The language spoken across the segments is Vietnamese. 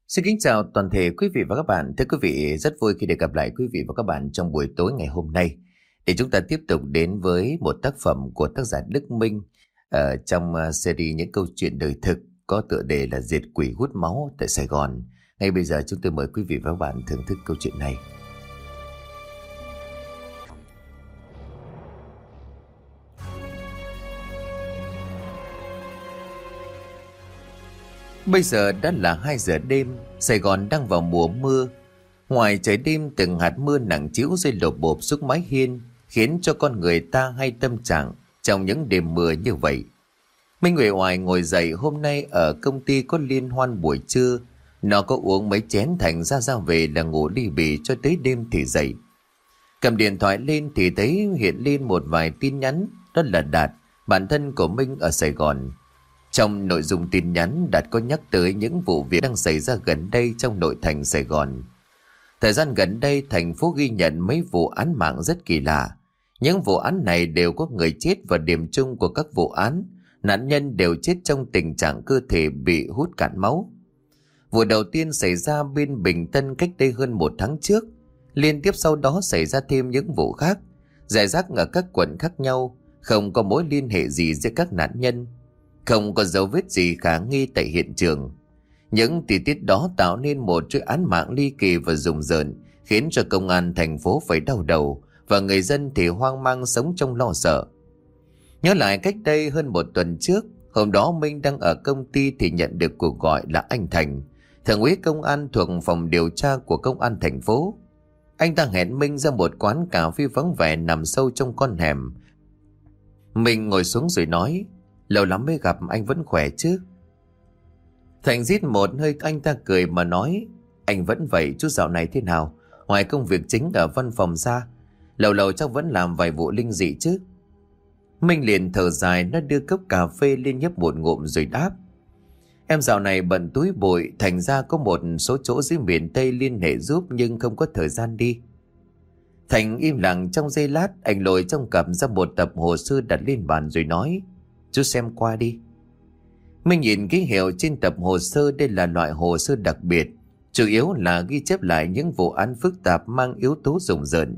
Xin kính chào toàn thể quý vị và các bạn. Thưa quý vị, rất vui khi được gặp lại quý vị và các bạn trong buổi tối ngày hôm nay để chúng ta tiếp tục đến với một tác phẩm của tác giả Đức Minh ở trong series những câu chuyện đời thực có tựa đề là Diệt Quỷ Hút Máu tại Sài Gòn. Ngay bây giờ chúng tôi mời quý vị và các bạn thưởng thức câu chuyện này. Bây giờ đã là 2 giờ đêm, Sài Gòn đang vào mùa mưa. Ngoài trời đêm từng hạt mưa nặng trĩu rơi lộp bộp xuống mái hiên, khiến cho con người ta hay tâm trạng trong những đêm mưa như vậy. Minh uể oải ngồi dậy, hôm nay ở công ty có liên hoan buổi trưa. Nó có uống mấy chén thành ra về là ngủ li bì cho tới đêm thì dậy. Cầm điện thoại lên thì thấy hiện lên một vài tin nhắn, đó là Đạt, bạn thân của Minh ở Sài Gòn. Trong nội dung tin nhắn, Đạt có nhắc tới những vụ việc đang xảy ra gần đây trong nội thành Sài Gòn. Thời gian gần đây, thành phố ghi nhận mấy vụ án mạng rất kỳ lạ. Những vụ án này đều có người chết và điểm chung của các vụ án, nạn nhân đều chết trong tình trạng cơ thể bị hút cạn máu. Vụ đầu tiên xảy ra bên Bình Tân cách đây hơn 1 tháng trước. Liên tiếp sau đó xảy ra thêm những vụ khác, rải rác ở các quận khác nhau, không có mối liên hệ gì giữa các nạn nhân. Không có dấu vết gì khả nghi tại hiện trường. Những tình tiết đó tạo nên một chuỗi án mạng ly kỳ và rùng rợn, khiến cho công an thành phố phải đau đầu và người dân thì hoang mang sống trong lo sợ. Nhớ lại cách đây hơn 1 tuần trước, hôm đó Minh đang ở công ty thì nhận được cuộc gọi là anh Thành, thượng úy công an thuộc phòng điều tra của công an thành phố. Anh ta hẹn Minh ra một quán cà phê vắng vẻ nằm sâu trong con hẻm. Mình ngồi xuống rồi nói: "Lâu lắm mới gặp, anh vẫn khỏe chứ?" Thành rít một hơi, anh ta cười mà nói: "Anh vẫn vậy, chú dạo này thế nào? Ngoài công việc chính ở văn phòng ra, lâu lâu chắc vẫn làm vài vụ linh dị chứ?" Minh liền thở dài, nó đưa cốc cà phê lên nhấp một ngụm rồi đáp: "Em dạo này bận túi bụi, thành ra có một số chỗ dưới miền Tây liên hệ giúp nhưng không có thời gian đi." Thành im lặng trong giây lát, anh lôi trong cặp ra một tập hồ sơ đặt lên bàn rồi nói: "Chú xem qua đi." Mình nhìn ký hiệu trên tập hồ sơ, đây là loại hồ sơ đặc biệt, chủ yếu là ghi chép lại những vụ án phức tạp mang yếu tố rùng rợn.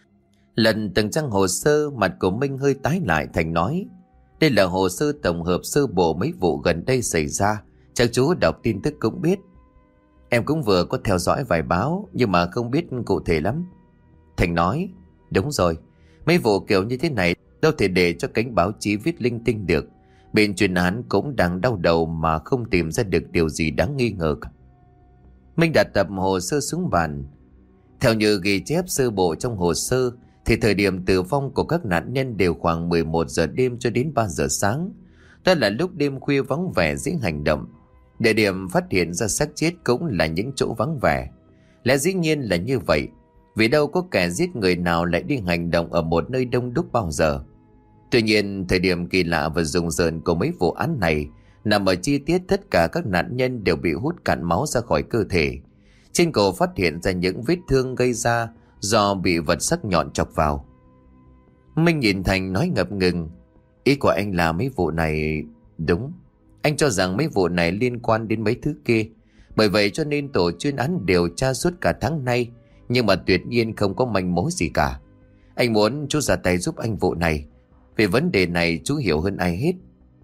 Lần từng trang hồ sơ, mặt của Minh hơi tái lại. Thành nói: "Đây là hồ sơ tổng hợp sơ bộ mấy vụ gần đây xảy ra, chắc chú đọc tin tức cũng biết." "Em cũng vừa có theo dõi vài báo nhưng mà không biết cụ thể lắm." Thành nói: "Đúng rồi, mấy vụ kiểu như thế này đâu thể để cho cánh báo chí viết linh tinh được. Bên chuyên án cũng đang đau đầu mà không tìm ra được điều gì đáng nghi ngờ cả." Minh đặt tập hồ sơ xuống bàn. Theo như ghi chép sơ bộ trong hồ sơ thì thời điểm tử vong của các nạn nhân đều khoảng 11 giờ đêm cho đến 3 giờ sáng. Đó là lúc đêm khuya vắng vẻ dễ hành động. Địa điểm phát hiện ra xác chết cũng là những chỗ vắng vẻ. Lẽ dĩ nhiên là như vậy, vì đâu có kẻ giết người nào lại đi hành động ở một nơi đông đúc bao giờ. Tuy nhiên, thời điểm kỳ lạ và rùng rợn của mấy vụ án này nằm ở chi tiết tất cả các nạn nhân đều bị hút cạn máu ra khỏi cơ thể. Trên cổ phát hiện ra những vết thương gây ra do bị vật sắc nhọn chọc vào. Minh nhìn Thành nói ngập ngừng: "Ý của anh là mấy vụ này..." "Đúng, anh cho rằng mấy vụ này liên quan đến mấy thứ kia. Bởi vậy cho nên tổ chuyên án điều tra suốt cả tháng nay, nhưng mà tuyệt nhiên không có manh mối gì cả. Anh muốn chú ra tay giúp anh vụ này. Về vấn đề này chú hiểu hơn ai hết.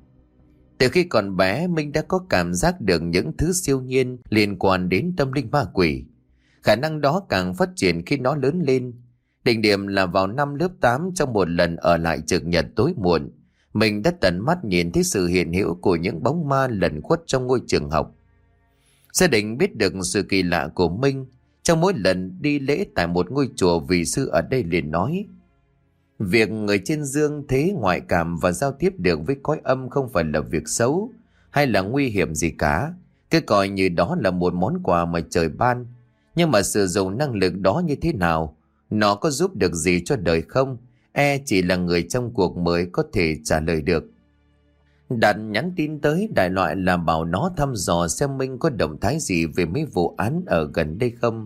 Từ khi còn bé, Minh đã có cảm giác được những thứ siêu nhiên liên quan đến tâm linh ma quỷ. Khả năng đó càng phát triển khi nó lớn lên. Đỉnh điểm là vào năm lớp 8, trong một lần ở lại trực nhật tối muộn, mình đã tận mắt nhìn thấy sự hiện hữu của những bóng ma lẩn khuất trong ngôi trường học. Gia đình biết được sự kỳ lạ của Minh. Trong mỗi lần đi lễ tại một ngôi chùa, vị sư ở đây liền nói: việc người trên dương thế ngoại cảm và giao tiếp được với cõi âm không phải là việc xấu hay là nguy hiểm gì cả. Cứ coi như đó là một món quà mà trời ban. Nhưng mà sử dụng năng lực đó như thế nào, nó có giúp được gì cho đời không, chỉ là người trong cuộc mới có thể trả lời được. Đạt nhắn tin tới đại loại là bảo nó thăm dò xem Minh có động thái gì về mấy vụ án ở gần đây không.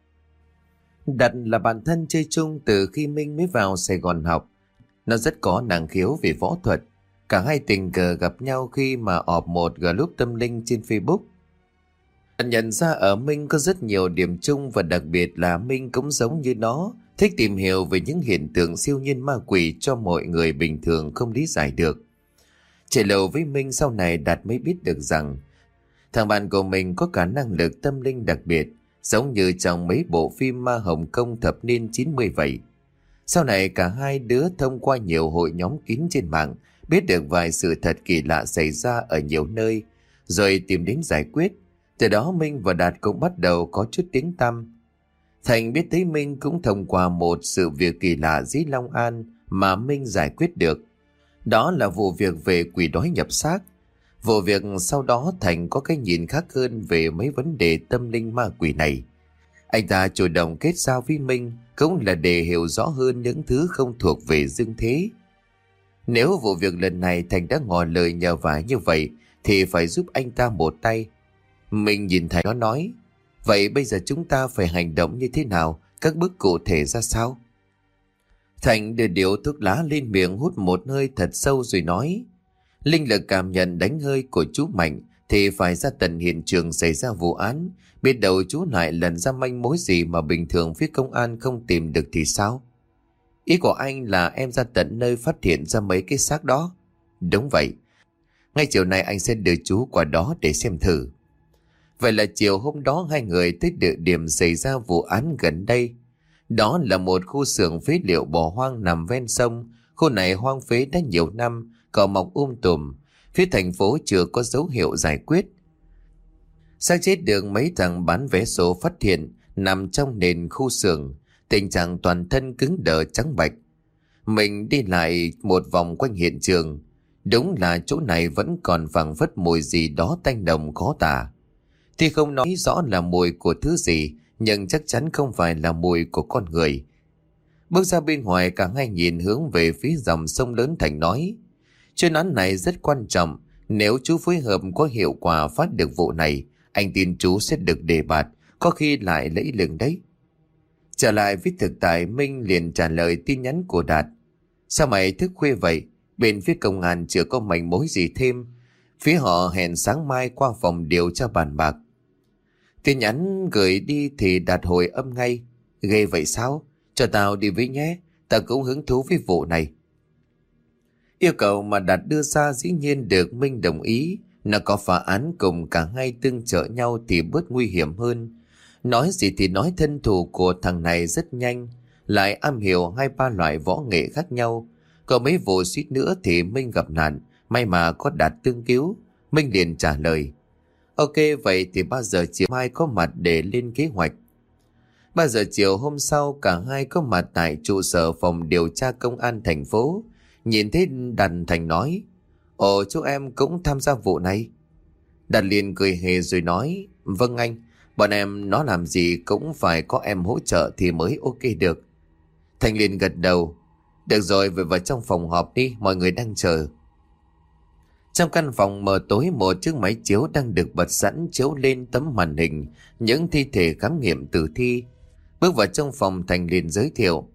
Đạt là bạn thân chơi chung từ khi Minh mới vào Sài Gòn học. Nó rất có năng khiếu về võ thuật. Cả hai tình cờ gặp nhau khi mà ọp một group tâm linh trên Facebook. Nhận ra ở Minh có rất nhiều điểm chung, và đặc biệt là Minh cũng giống như nó, thích tìm hiểu về những hiện tượng siêu nhiên ma quỷ cho mọi người bình thường không lý giải được. Chạy lâu với Minh sau này Đạt mới biết được rằng thằng bạn của mình có cả năng lực tâm linh đặc biệt, giống như trong mấy bộ phim ma Hồng Kông thập niên 90 vậy. Sau này cả hai đứa thông qua nhiều hội nhóm kín trên mạng biết được vài sự thật kỳ lạ xảy ra ở nhiều nơi, rồi tìm đến giải quyết. Từ đó Minh và Đạt cũng bắt đầu có chút tiếng tăm. Thành biết thấy Minh cũng thông qua một sự việc kỳ lạ dưới Long An mà Minh giải quyết được. Đó là vụ việc về quỷ đói nhập xác. Vụ việc sau đó Thành có cái nhìn khác hơn về mấy vấn đề tâm linh ma quỷ này. Anh ta chủ động kết giao với Minh cũng là để hiểu rõ hơn những thứ không thuộc về dương thế. Nếu vụ việc lần này Thành đã ngỏ lời nhờ vả như vậy thì phải giúp anh ta một tay. Mình nhìn Thành nó nói, vậy bây giờ chúng ta phải hành động như thế nào, các bước cụ thể ra sao? Thành đưa điếu thuốc lá lên miệng hút một hơi thật sâu rồi nói, linh lực cảm nhận đánh hơi của chú Mạnh thì phải ra tận hiện trường xảy ra vụ án, biết đâu chú lại lần ra manh mối gì mà bình thường phía công an không tìm được thì sao? Ý của anh là em ra tận nơi phát hiện ra mấy cái xác đó? Đúng vậy. Ngay chiều nay anh sẽ đưa chú qua đó để xem thử. Vậy là chiều hôm đó hai người tới địa điểm xảy ra vụ án gần đây. Đó là một khu xưởng phế liệu bỏ hoang nằm ven sông. Khu này hoang phế đã nhiều năm, cỏ mọc tùm. Phía thành phố chưa có dấu hiệu giải quyết. Xác chết được mấy thằng bán vé số phát hiện nằm trong nền khu xưởng, tình trạng toàn thân cứng đờ trắng bạch. Mình đi lại một vòng quanh hiện trường. Đúng là chỗ này vẫn còn phảng phất mùi gì đó tanh nồng khó tả. Thì không nói rõ là mùi của thứ gì, nhưng chắc chắn không phải là mùi của con người. Bước ra bên ngoài, cả hai nhìn hướng về phía dòng sông lớn. Thành nói, chuyên án này rất quan trọng. Nếu chú phối hợp có hiệu quả phát được vụ này, anh tin chú sẽ được đề bạt, có khi lại lẫy lừng đấy. Trở lại với thực tại, Minh liền trả lời tin nhắn của Đạt. Sao mày thức khuya vậy? Bên phía công an chưa có manh mối gì thêm. Phía họ hẹn sáng mai qua phòng điều tra bàn bạc. Tin nhắn gửi đi thì Đạt hồi âm ngay. Ghê vậy sao? Cho tao đi với nhé, tao cũng hứng thú với vụ này. Yêu cầu mà Đạt đưa ra dĩ nhiên được Minh đồng ý. Nó có phá án cùng cả hai tương trợ nhau thì bớt nguy hiểm hơn. Nói gì thì nói, thân thủ của thằng này rất nhanh, lại am hiểu 2-3 loại võ nghệ khác nhau. Có mấy vụ suýt nữa thì Minh gặp nạn, may mà có Đạt tương cứu. Minh liền trả lời, ok, vậy thì 3 giờ chiều mai có mặt để lên kế hoạch. 3 giờ chiều hôm sau, cả hai có mặt tại trụ sở phòng điều tra công an thành phố. Nhìn thấy Đạt, Thành nói, ồ, chú em cũng tham gia vụ này. Đạt liền cười hề rồi nói, vâng anh, bọn em nó làm gì cũng phải có em hỗ trợ thì mới ok được. Thành liền gật đầu, được rồi, về vào trong phòng họp đi, mọi người đang chờ. Trong căn phòng mờ tối, một chiếc máy chiếu đang được bật sẵn chiếu lên tấm màn hình những thi thể khám nghiệm tử thi. Bước vào trong phòng, Thành liền giới thiệu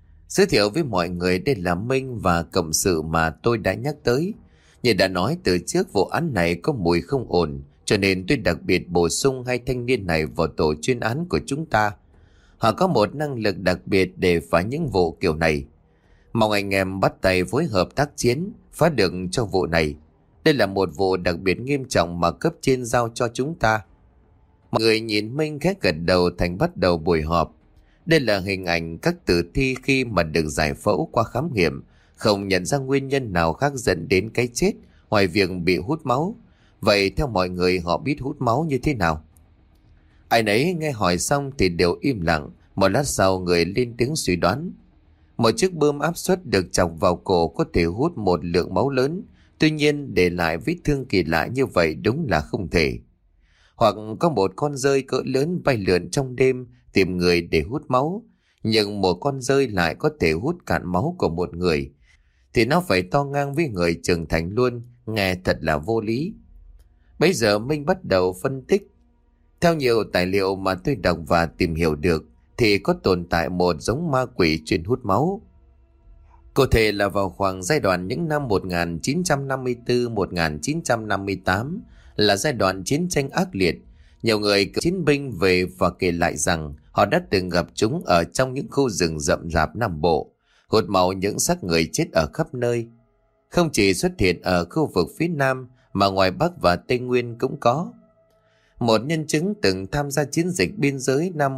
với mọi người đây là Minh và cộng sự mà tôi đã nhắc tới. Như đã nói từ trước, vụ án này có mùi không ổn, cho nên tôi đặc biệt bổ sung hai thanh niên này vào tổ chuyên án của chúng ta. Họ có một năng lực đặc biệt để phá những vụ kiểu này. Mong anh em bắt tay phối hợp tác chiến, phá được cho vụ này. Đây là một vụ đặc biệt nghiêm trọng mà cấp trên giao cho chúng ta. Mọi người nhìn Minh khẽ gật đầu. Thành bắt đầu buổi họp. Đây là hình ảnh các tử thi khi mà được giải phẫu qua khám nghiệm, không nhận ra nguyên nhân nào khác dẫn đến cái chết ngoài việc bị hút máu. Vậy theo mọi người, họ biết hút máu như thế nào? Ai nấy nghe hỏi xong thì đều im lặng. Một lát sau, người lên tiếng suy đoán. Một chiếc bơm áp suất được chọc vào cổ có thể hút một lượng máu lớn. Tuy nhiên để lại vết thương kỳ lạ như vậy đúng là không thể. Hoặc có một con dơi cỡ lớn bay lượn trong đêm tìm người để hút máu, nhưng một con dơi lại có thể hút cạn máu của một người, thì nó phải to ngang với người trưởng thành luôn. Nghe thật là vô lý. Bây giờ Minh bắt đầu phân tích. Theo nhiều tài liệu mà tôi đọc và tìm hiểu được thì có tồn tại một giống ma quỷ chuyên hút máu. Cụ thể là vào khoảng giai đoạn những năm 1954-1958 là giai đoạn chiến tranh ác liệt. Nhiều người cựu chiến binh về và kể lại rằng họ đã từng gặp chúng ở trong những khu rừng rậm rạp Nam Bộ, hột màu những xác người chết ở khắp nơi. Không chỉ xuất hiện ở khu vực phía Nam mà ngoài Bắc và Tây Nguyên cũng có. Một nhân chứng từng tham gia chiến dịch biên giới năm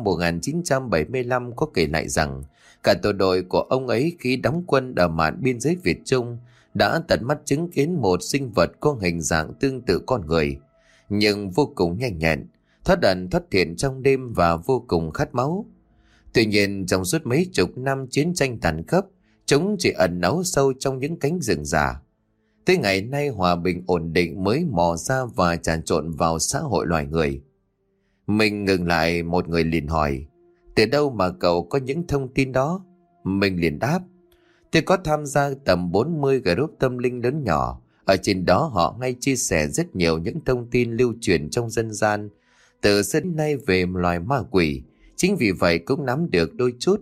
1975 có kể lại rằng cả tổ đội của ông ấy khi đóng quân ở mạn biên giới Việt Trung đã tận mắt chứng kiến một sinh vật có hình dạng tương tự con người, nhưng vô cùng nhanh nhẹn, thoát ẩn thoát hiện trong đêm và vô cùng khát máu. Tuy nhiên trong suốt mấy chục năm chiến tranh tàn khốc, chúng chỉ ẩn náu sâu trong những cánh rừng già. Tới ngày nay hòa bình ổn định mới mò ra và trà trộn vào xã hội loài người. Mình ngừng lại, một người liền hỏi, từ đâu mà cậu có những thông tin đó? Mình liền đáp, tôi có tham gia tầm 40 group tâm linh lớn nhỏ. Ở trên đó họ ngay chia sẻ rất nhiều những thông tin lưu truyền trong dân gian từ xưa đến nay về loài ma quỷ. Chính vì vậy cũng nắm được đôi chút.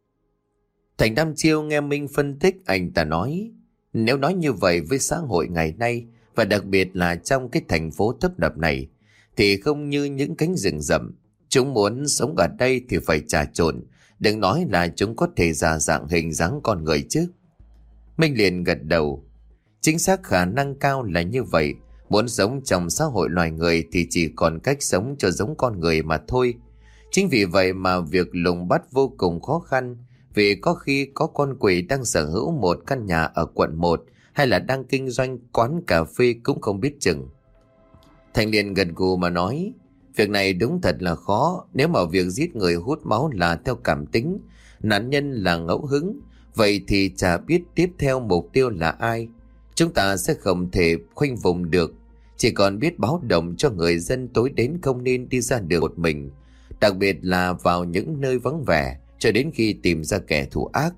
Thành Đăm Chiêu nghe Minh phân tích, anh ta nói, nếu nói như vậy với xã hội ngày nay, và đặc biệt là trong cái thành phố tấp nập này, thì không như những cánh rừng rậm. Chúng muốn sống ở đây thì phải trà trộn, đừng nói là chúng có thể giả dạng hình dáng con người chứ. Minh liền gật đầu. Chính xác, khả năng cao là như vậy. Muốn sống trong xã hội loài người thì chỉ còn cách sống cho giống con người mà thôi. Chính vì vậy mà việc lùng bắt vô cùng khó khăn, vì có khi có con quỷ đang sở hữu một căn nhà ở quận 1 hay là đang kinh doanh quán cà phê cũng không biết chừng. Thành liền gật gù mà nói, việc này đúng thật là khó. Nếu mà việc giết người hút máu là theo cảm tính, nạn nhân là ngẫu hứng, vậy thì chả biết tiếp theo mục tiêu là ai. Chúng ta sẽ không thể khoanh vùng được, chỉ còn biết báo động cho người dân tối đến không nên đi ra đường một mình, đặc biệt là vào những nơi vắng vẻ, cho đến khi tìm ra kẻ thù ác.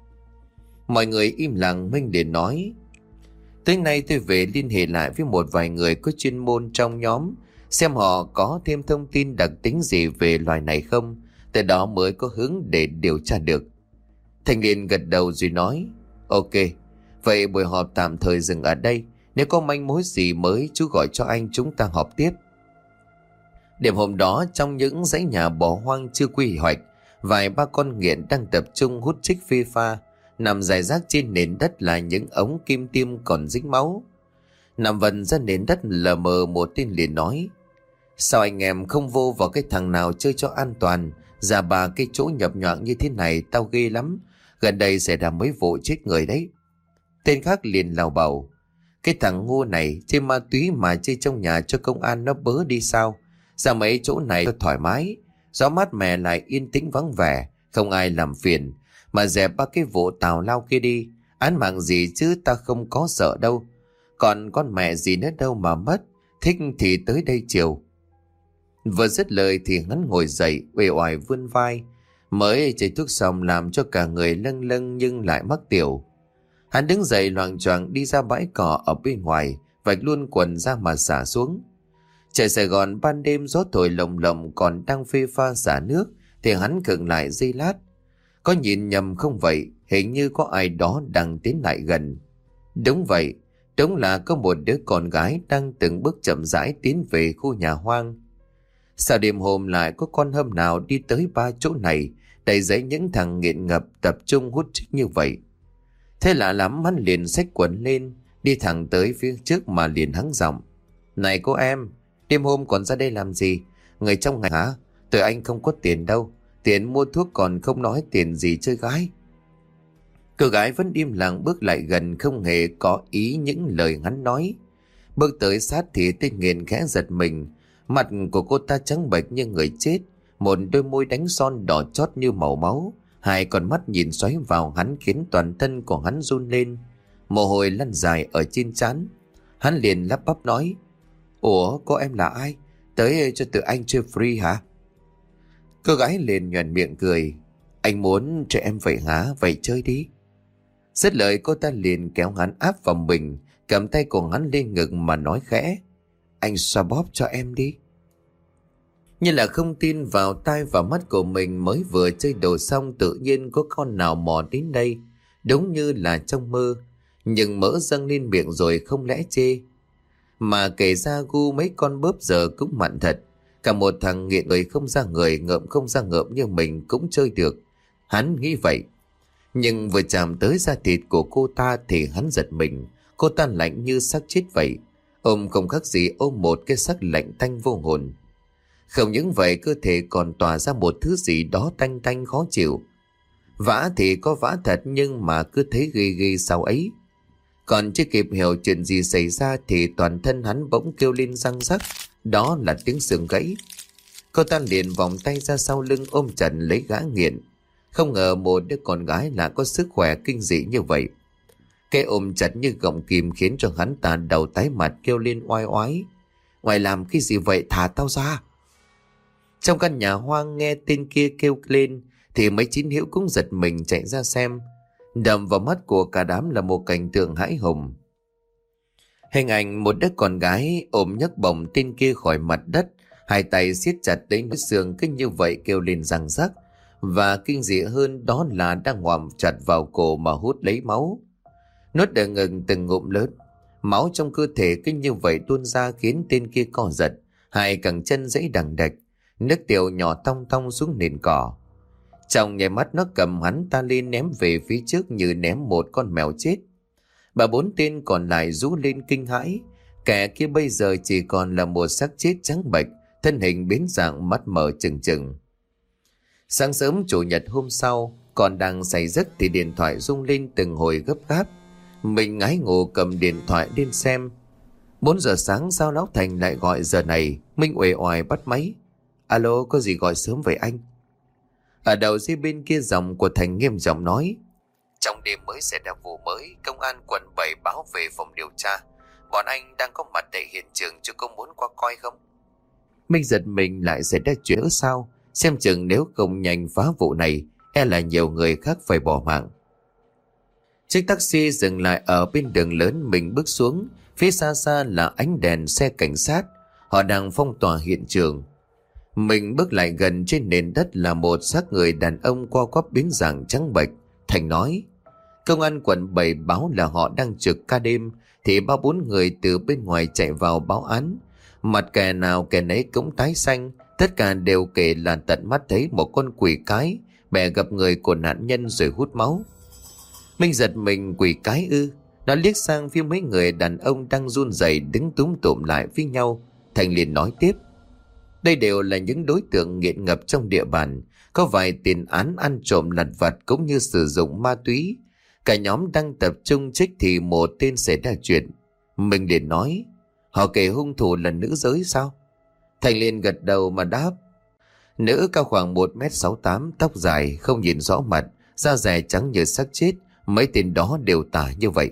Mọi người im lặng. Minh liền nói, tới nay tôi về liên hệ lại với một vài người có chuyên môn trong nhóm, xem họ có thêm thông tin đặc tính gì về loài này không, từ đó mới có hướng để điều tra được. Thành liền gật đầu rồi nói, ok, vậy buổi họp tạm thời dừng ở đây. Nếu có manh mối gì mới chú gọi cho anh, chúng ta họp tiếp. Đêm hôm đó, trong những dãy nhà bỏ hoang chưa quy hoạch, vài ba con nghiện đang tập trung hút chích phê pha. Nằm rải rác trên nền đất là những ống kim tiêm còn dính máu. Nằm vần ra nền đất lờ mờ, một tên liền nói, sao anh em không vô vào cái thằng nào chơi cho an toàn? Già bà cái chỗ nhập nhoạng như thế này tao ghê lắm. Gần đây xảy ra mấy vụ chết người đấy. Tên khác liền lào bầu, cái thằng ngu này chơi ma túy mà chơi trong nhà cho công an nó bớ đi sao? Ra mấy chỗ này thoải mái, gió mát mẻ lại yên tĩnh vắng vẻ, không ai làm phiền, mà dẹp ba cái vụ tào lao kia đi. Án mạng gì chứ ta không có sợ đâu. Còn con mẹ gì nữa đâu mà mất. Thích thì tới đây chiều. Vừa dứt lời thì hắn ngồi dậy, uể oải vươn vai. Mới chảy thuốc xong làm cho cả người lâng lâng nhưng lại mắc tiểu. Hắn đứng dậy loạng choạng đi ra bãi cỏ ở bên ngoài, vạch luôn quần ra mà xả xuống. Trời Sài Gòn ban đêm gió thổi lồng lộng còn đang phê pha xả nước, thì hắn khựng lại giây lát. Có nhìn nhầm không vậy? Hình như có ai đó đang tiến lại gần. Đúng vậy, đúng là có một đứa con gái đang từng bước chậm rãi tiến về khu nhà hoang. Sao đêm hôm lại có con hâm nào đi tới ba chỗ này, đầy giấy những thằng nghiện ngập tập trung hút chích như vậy? Thế lạ lắm, hắn liền xách quần lên, đi thẳng tới phía trước mà liền hắng giọng, này cô em, đêm hôm còn ra đây làm gì? Người trong ngày hả? Tụi anh không có tiền đâu, tiền mua thuốc còn không nói tiền gì chơi gái. Cô gái vẫn im lặng bước lại gần, không hề có ý những lời hắn nói. Bước tới sát thì tên nghiện khẽ giật mình. Mặt của cô ta trắng bệch như người chết, một đôi môi đánh son đỏ chót như màu máu, hai con mắt nhìn xoáy vào hắn khiến toàn thân của hắn run lên, mồ hôi lăn dài ở trên trán. Hắn liền lắp bắp nói, ủa cô em là ai? Tới cho tụi anh chơi free hả? Cô gái liền nhoẻn miệng cười, anh muốn cho em vậy hả? Vậy chơi đi. Dứt lời cô ta liền kéo hắn áp vào mình, cầm tay của hắn lên ngực mà nói khẽ, anh xoa bóp cho em đi. Như là không tin vào tai và mắt của mình, mới vừa chơi đồ xong tự nhiên có con nào mò đến đây, đúng như là trong mơ, nhưng mỡ dâng lên miệng rồi không lẽ chê. Mà kể ra gu mấy con bớp giờ cũng mặn thật, Cả một thằng nghiện người không ra người, ngợm không ra ngợm như mình cũng chơi được. Hắn nghĩ vậy. Nhưng vừa chạm tới da thịt của cô ta thì hắn giật mình. Cô ta lạnh như xác chết vậy. Ôm không khác gì ôm một cái xác lạnh tanh vô hồn. Không những vậy, cơ thể còn tỏa ra một thứ gì đó tanh tanh khó chịu. Vã thì có vã thật, nhưng mà cứ thấy ghê ghê sau ấy. Còn chưa kịp hiểu chuyện gì xảy ra thì toàn thân hắn bỗng kêu lên răng rắc. Đó là tiếng xương gãy. Cô ta liền vòng tay ra sau lưng ôm chặt lấy gã nghiện. Không ngờ một đứa con gái lại có sức khỏe kinh dị như vậy. Cái ôm chặt như gọng kìm khiến cho hắn ta đầu tái mặt kêu lên oai oái. Ngoài làm cái gì vậy, thả tao ra. Trong căn nhà hoang nghe tên kia kêu lên thì mấy chín hiếu cũng giật mình chạy ra xem. Đập vào mắt của cả đám là một cảnh tượng hãi hùng. Hình ảnh một đứa con gái ôm nhấc bổng tên kia khỏi mặt đất, hai tay siết chặt lấy nút xương cứ như vậy kêu lên răng rắc. Và kinh dị hơn đó là đang ngoạm chặt vào cổ mà hút lấy máu. Nuốt đờ ngừng từng ngụm lớn. Máu trong cơ thể cứ như vậy tuôn ra khiến tên kia co giật, hai cẳng chân giãy đằng đạch, nước tiểu nhỏ tong tong xuống nền cỏ. Trong nháy mắt nó cầm hắn ta lên ném về phía trước như ném một con mèo chết. Bà bốn tên còn lại rú lên kinh hãi. Kẻ kia bây giờ chỉ còn là một xác chết trắng bệch, thân hình biến dạng, mắt mở trừng trừng. Sáng sớm chủ nhật hôm sau, còn đang say giấc thì điện thoại rung lên từng hồi gấp gáp. Mình ngái ngủ cầm điện thoại lên xem. 4 giờ sáng sao lão Thành lại gọi giờ này? Minh uể oải bắt máy. Alo, có gì gọi sớm vậy anh? Ở đầu dây bên kia giọng của Thành nghiêm giọng nói. Trong đêm mới xảy ra vụ mới, công an quận 7 báo về phòng điều tra. Bọn anh đang có mặt tại hiện trường, chứ có muốn qua coi không? Minh giật mình, lại xảy ra chuyện sao? Xem chừng nếu không nhanh phá vụ này, e là nhiều người khác phải bỏ mạng. Chiếc taxi dừng lại ở bên đường lớn, mình bước xuống. Phía xa xa là ánh đèn xe cảnh sát. Họ đang phong tỏa hiện trường. Mình bước lại gần, trên nền đất là một xác người đàn ông co quắp biến dạng trắng bệch. Thành nói, công an quận 7 báo là họ đang trực ca đêm, thì 3-4 người từ bên ngoài chạy vào báo án. Mặt kẻ nào kẻ nấy cũng tái xanh, tất cả đều kể là tận mắt thấy một con quỷ cái bè gặp người của nạn nhân rồi hút máu. Minh giật mình, quỷ cái ư? Nó liếc sang phía mấy người đàn ông đang run rẩy đứng túm tụm lại với nhau. Thành liền nói tiếp, đây đều là những đối tượng nghiện ngập trong địa bàn, có vài tiền án ăn trộm lặt vặt cũng như sử dụng ma túy. Cả nhóm đang tập trung trích thì một tên xảy ra chuyện. Mình liền nói, họ kể hung thủ là nữ giới sao? Thành liền gật đầu mà đáp, nữ cao khoảng 1m68, tóc dài, không nhìn rõ mặt, da dẻ trắng như xác chết. Mấy tên đó đều tả như vậy.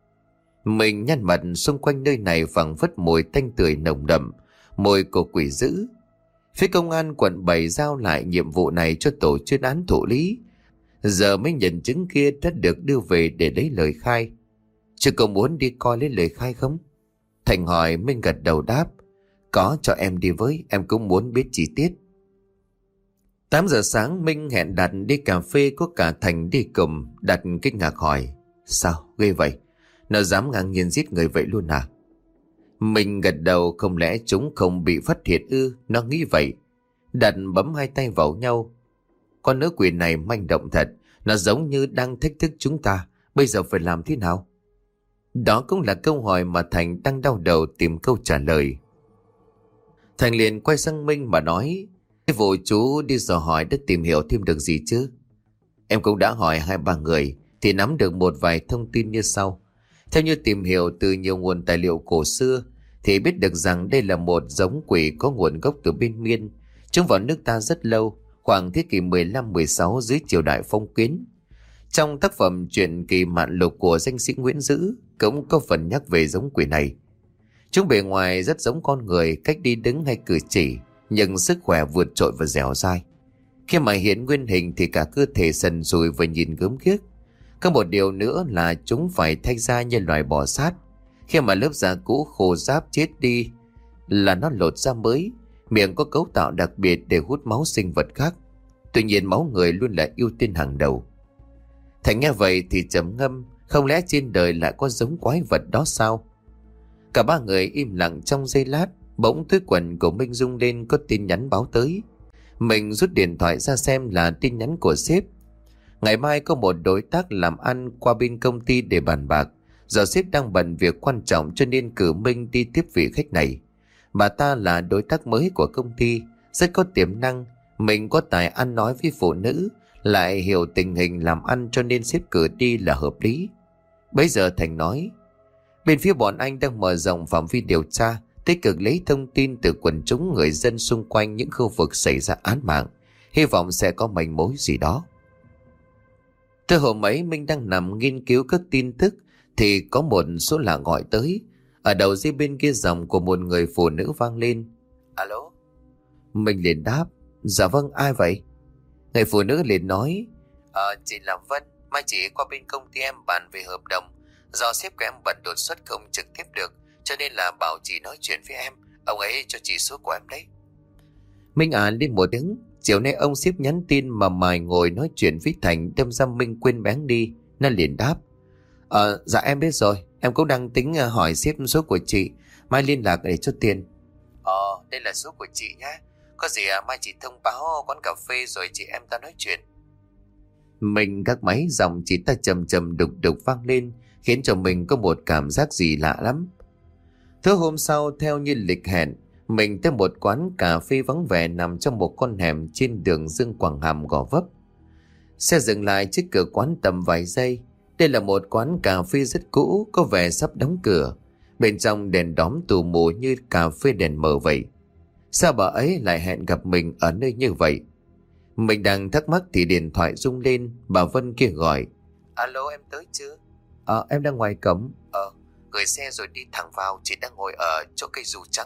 Mình nhăn mặt, xung quanh nơi này phảng phất mùi tanh tưởi nồng đậm, mùi của quỷ dữ. Phía công an quận 7 giao lại nhiệm vụ này cho tổ chuyên án thụ lý. Giờ mấy nhân chứng kia đã được đưa về để lấy lời khai. Chứ cậu muốn đi coi lấy lời khai không? Thành hỏi. Minh gật đầu đáp, có, cho em đi với, em cũng muốn biết chi tiết. 8 giờ sáng Minh hẹn Đạt đi cà phê, có cả Thành đi cùng. Đạt kinh ngạc hỏi, sao ghê vậy? Nó dám ngang nhiên giết người vậy luôn à? Minh gật đầu, không lẽ chúng không bị phát hiện ư? Nó nghĩ vậy. Đạt bấm hai tay vào nhau. Con nữ quỷ này manh động thật, nó giống như đang thách thức chúng ta. Bây giờ phải làm thế nào? Đó cũng là câu hỏi mà Thành đang đau đầu tìm câu trả lời. Thành liền quay sang Minh mà nói, cái vụ chú đi dò hỏi đã tìm hiểu thêm được gì chứ? Em cũng đã hỏi 2-3 người thì nắm được một vài thông tin như sau. Theo như tìm hiểu từ nhiều nguồn tài liệu cổ xưa thì biết được rằng đây là một giống quỷ có nguồn gốc từ bên Miên. Chúng vào nước ta rất lâu, khoảng thế kỷ 15-16 dưới triều đại Phong Kiến. Trong tác phẩm Truyện Kỳ Mạn Lục của danh sĩ Nguyễn Dữ cũng có phần nhắc về giống quỷ này. Chúng bề ngoài rất giống con người, cách đi đứng hay cử chỉ, nhưng sức khỏe vượt trội và dẻo dai. Khi mà hiện nguyên hình thì cả cơ thể sần sùi và nhìn gớm ghiếc. Có một điều nữa là chúng phải thay da như loài bò sát. Khi mà lớp da cũ khô ráp chết đi là nó lột da mới. Miệng có cấu tạo đặc biệt để hút máu sinh vật khác. Tuy nhiên máu người luôn là ưu tiên hàng đầu. Thành nghe vậy thì trầm ngâm, không lẽ trên đời lại có giống quái vật đó sao? Cả ba người im lặng trong giây lát. Bỗng túi quần của Minh rung lên, có tin nhắn báo tới. Mình rút điện thoại ra xem là tin nhắn của sếp. Ngày mai có một đối tác làm ăn qua bên công ty để bàn bạc. Giờ sếp đang bận việc quan trọng cho nên cử Minh đi tiếp vị khách này. Bà ta là đối tác mới của công ty, rất có tiềm năng. Mình có tài ăn nói với phụ nữ, lại hiểu tình hình làm ăn cho nên sếp cử đi là hợp lý. Bây giờ Thành nói, bên phía bọn anh đang mở rộng phạm vi điều tra, tích cực lấy thông tin từ quần chúng người dân xung quanh những khu vực xảy ra án mạng. Hy vọng sẽ có manh mối gì đó. Từ hôm ấy Minh đang nằm nghiên cứu các tin tức thì có một số lạ gọi tới. Ở đầu dây bên kia dòng của một người phụ nữ vang lên. Alo? Minh liền đáp, dạ vâng, ai vậy? Người phụ nữ liền nói, chị là Vân, mai chị qua bên công ty em bàn về hợp đồng. Do sếp của em bận đột xuất không trực tiếp được, cho nên là bảo chị nói chuyện với em. Ông ấy cho chị số của em đấy. Minh lên một tiếng. Chiều nay ông sếp nhắn tin mà mài ngồi nói chuyện với Thành, đâm ra Minh quên bén đi. Nó liền đáp, dạ em biết rồi, em cũng đang tính hỏi sếp số của chị, mai liên lạc để cho tiền. Đây là số của chị nhé. Có gì mai chị thông báo quán cà phê rồi chị em ta nói chuyện. Mình gác máy, giọng chị ta trầm trầm đục đục vang lên, khiến cho mình có một cảm giác gì lạ lắm. Thứ hôm sau, theo như lịch hẹn, mình tới một quán cà phê vắng vẻ nằm trong một con hẻm trên đường Dương Quảng Hàm, Gò Vấp. Xe dừng lại trước cửa quán tầm vài giây. Đây là một quán cà phê rất cũ, có vẻ sắp đóng cửa. Bên trong đèn đóm tù mù như cà phê đèn mờ vậy. Sao bà ấy lại hẹn gặp mình ở nơi như vậy? Mình đang thắc mắc thì điện thoại rung lên. Bà Vân kia gọi, alo, em tới chưa? Em đang ngoài cổng. Gửi xe rồi đi thẳng vào, chị đang ngồi ở chỗ cây dù trắng.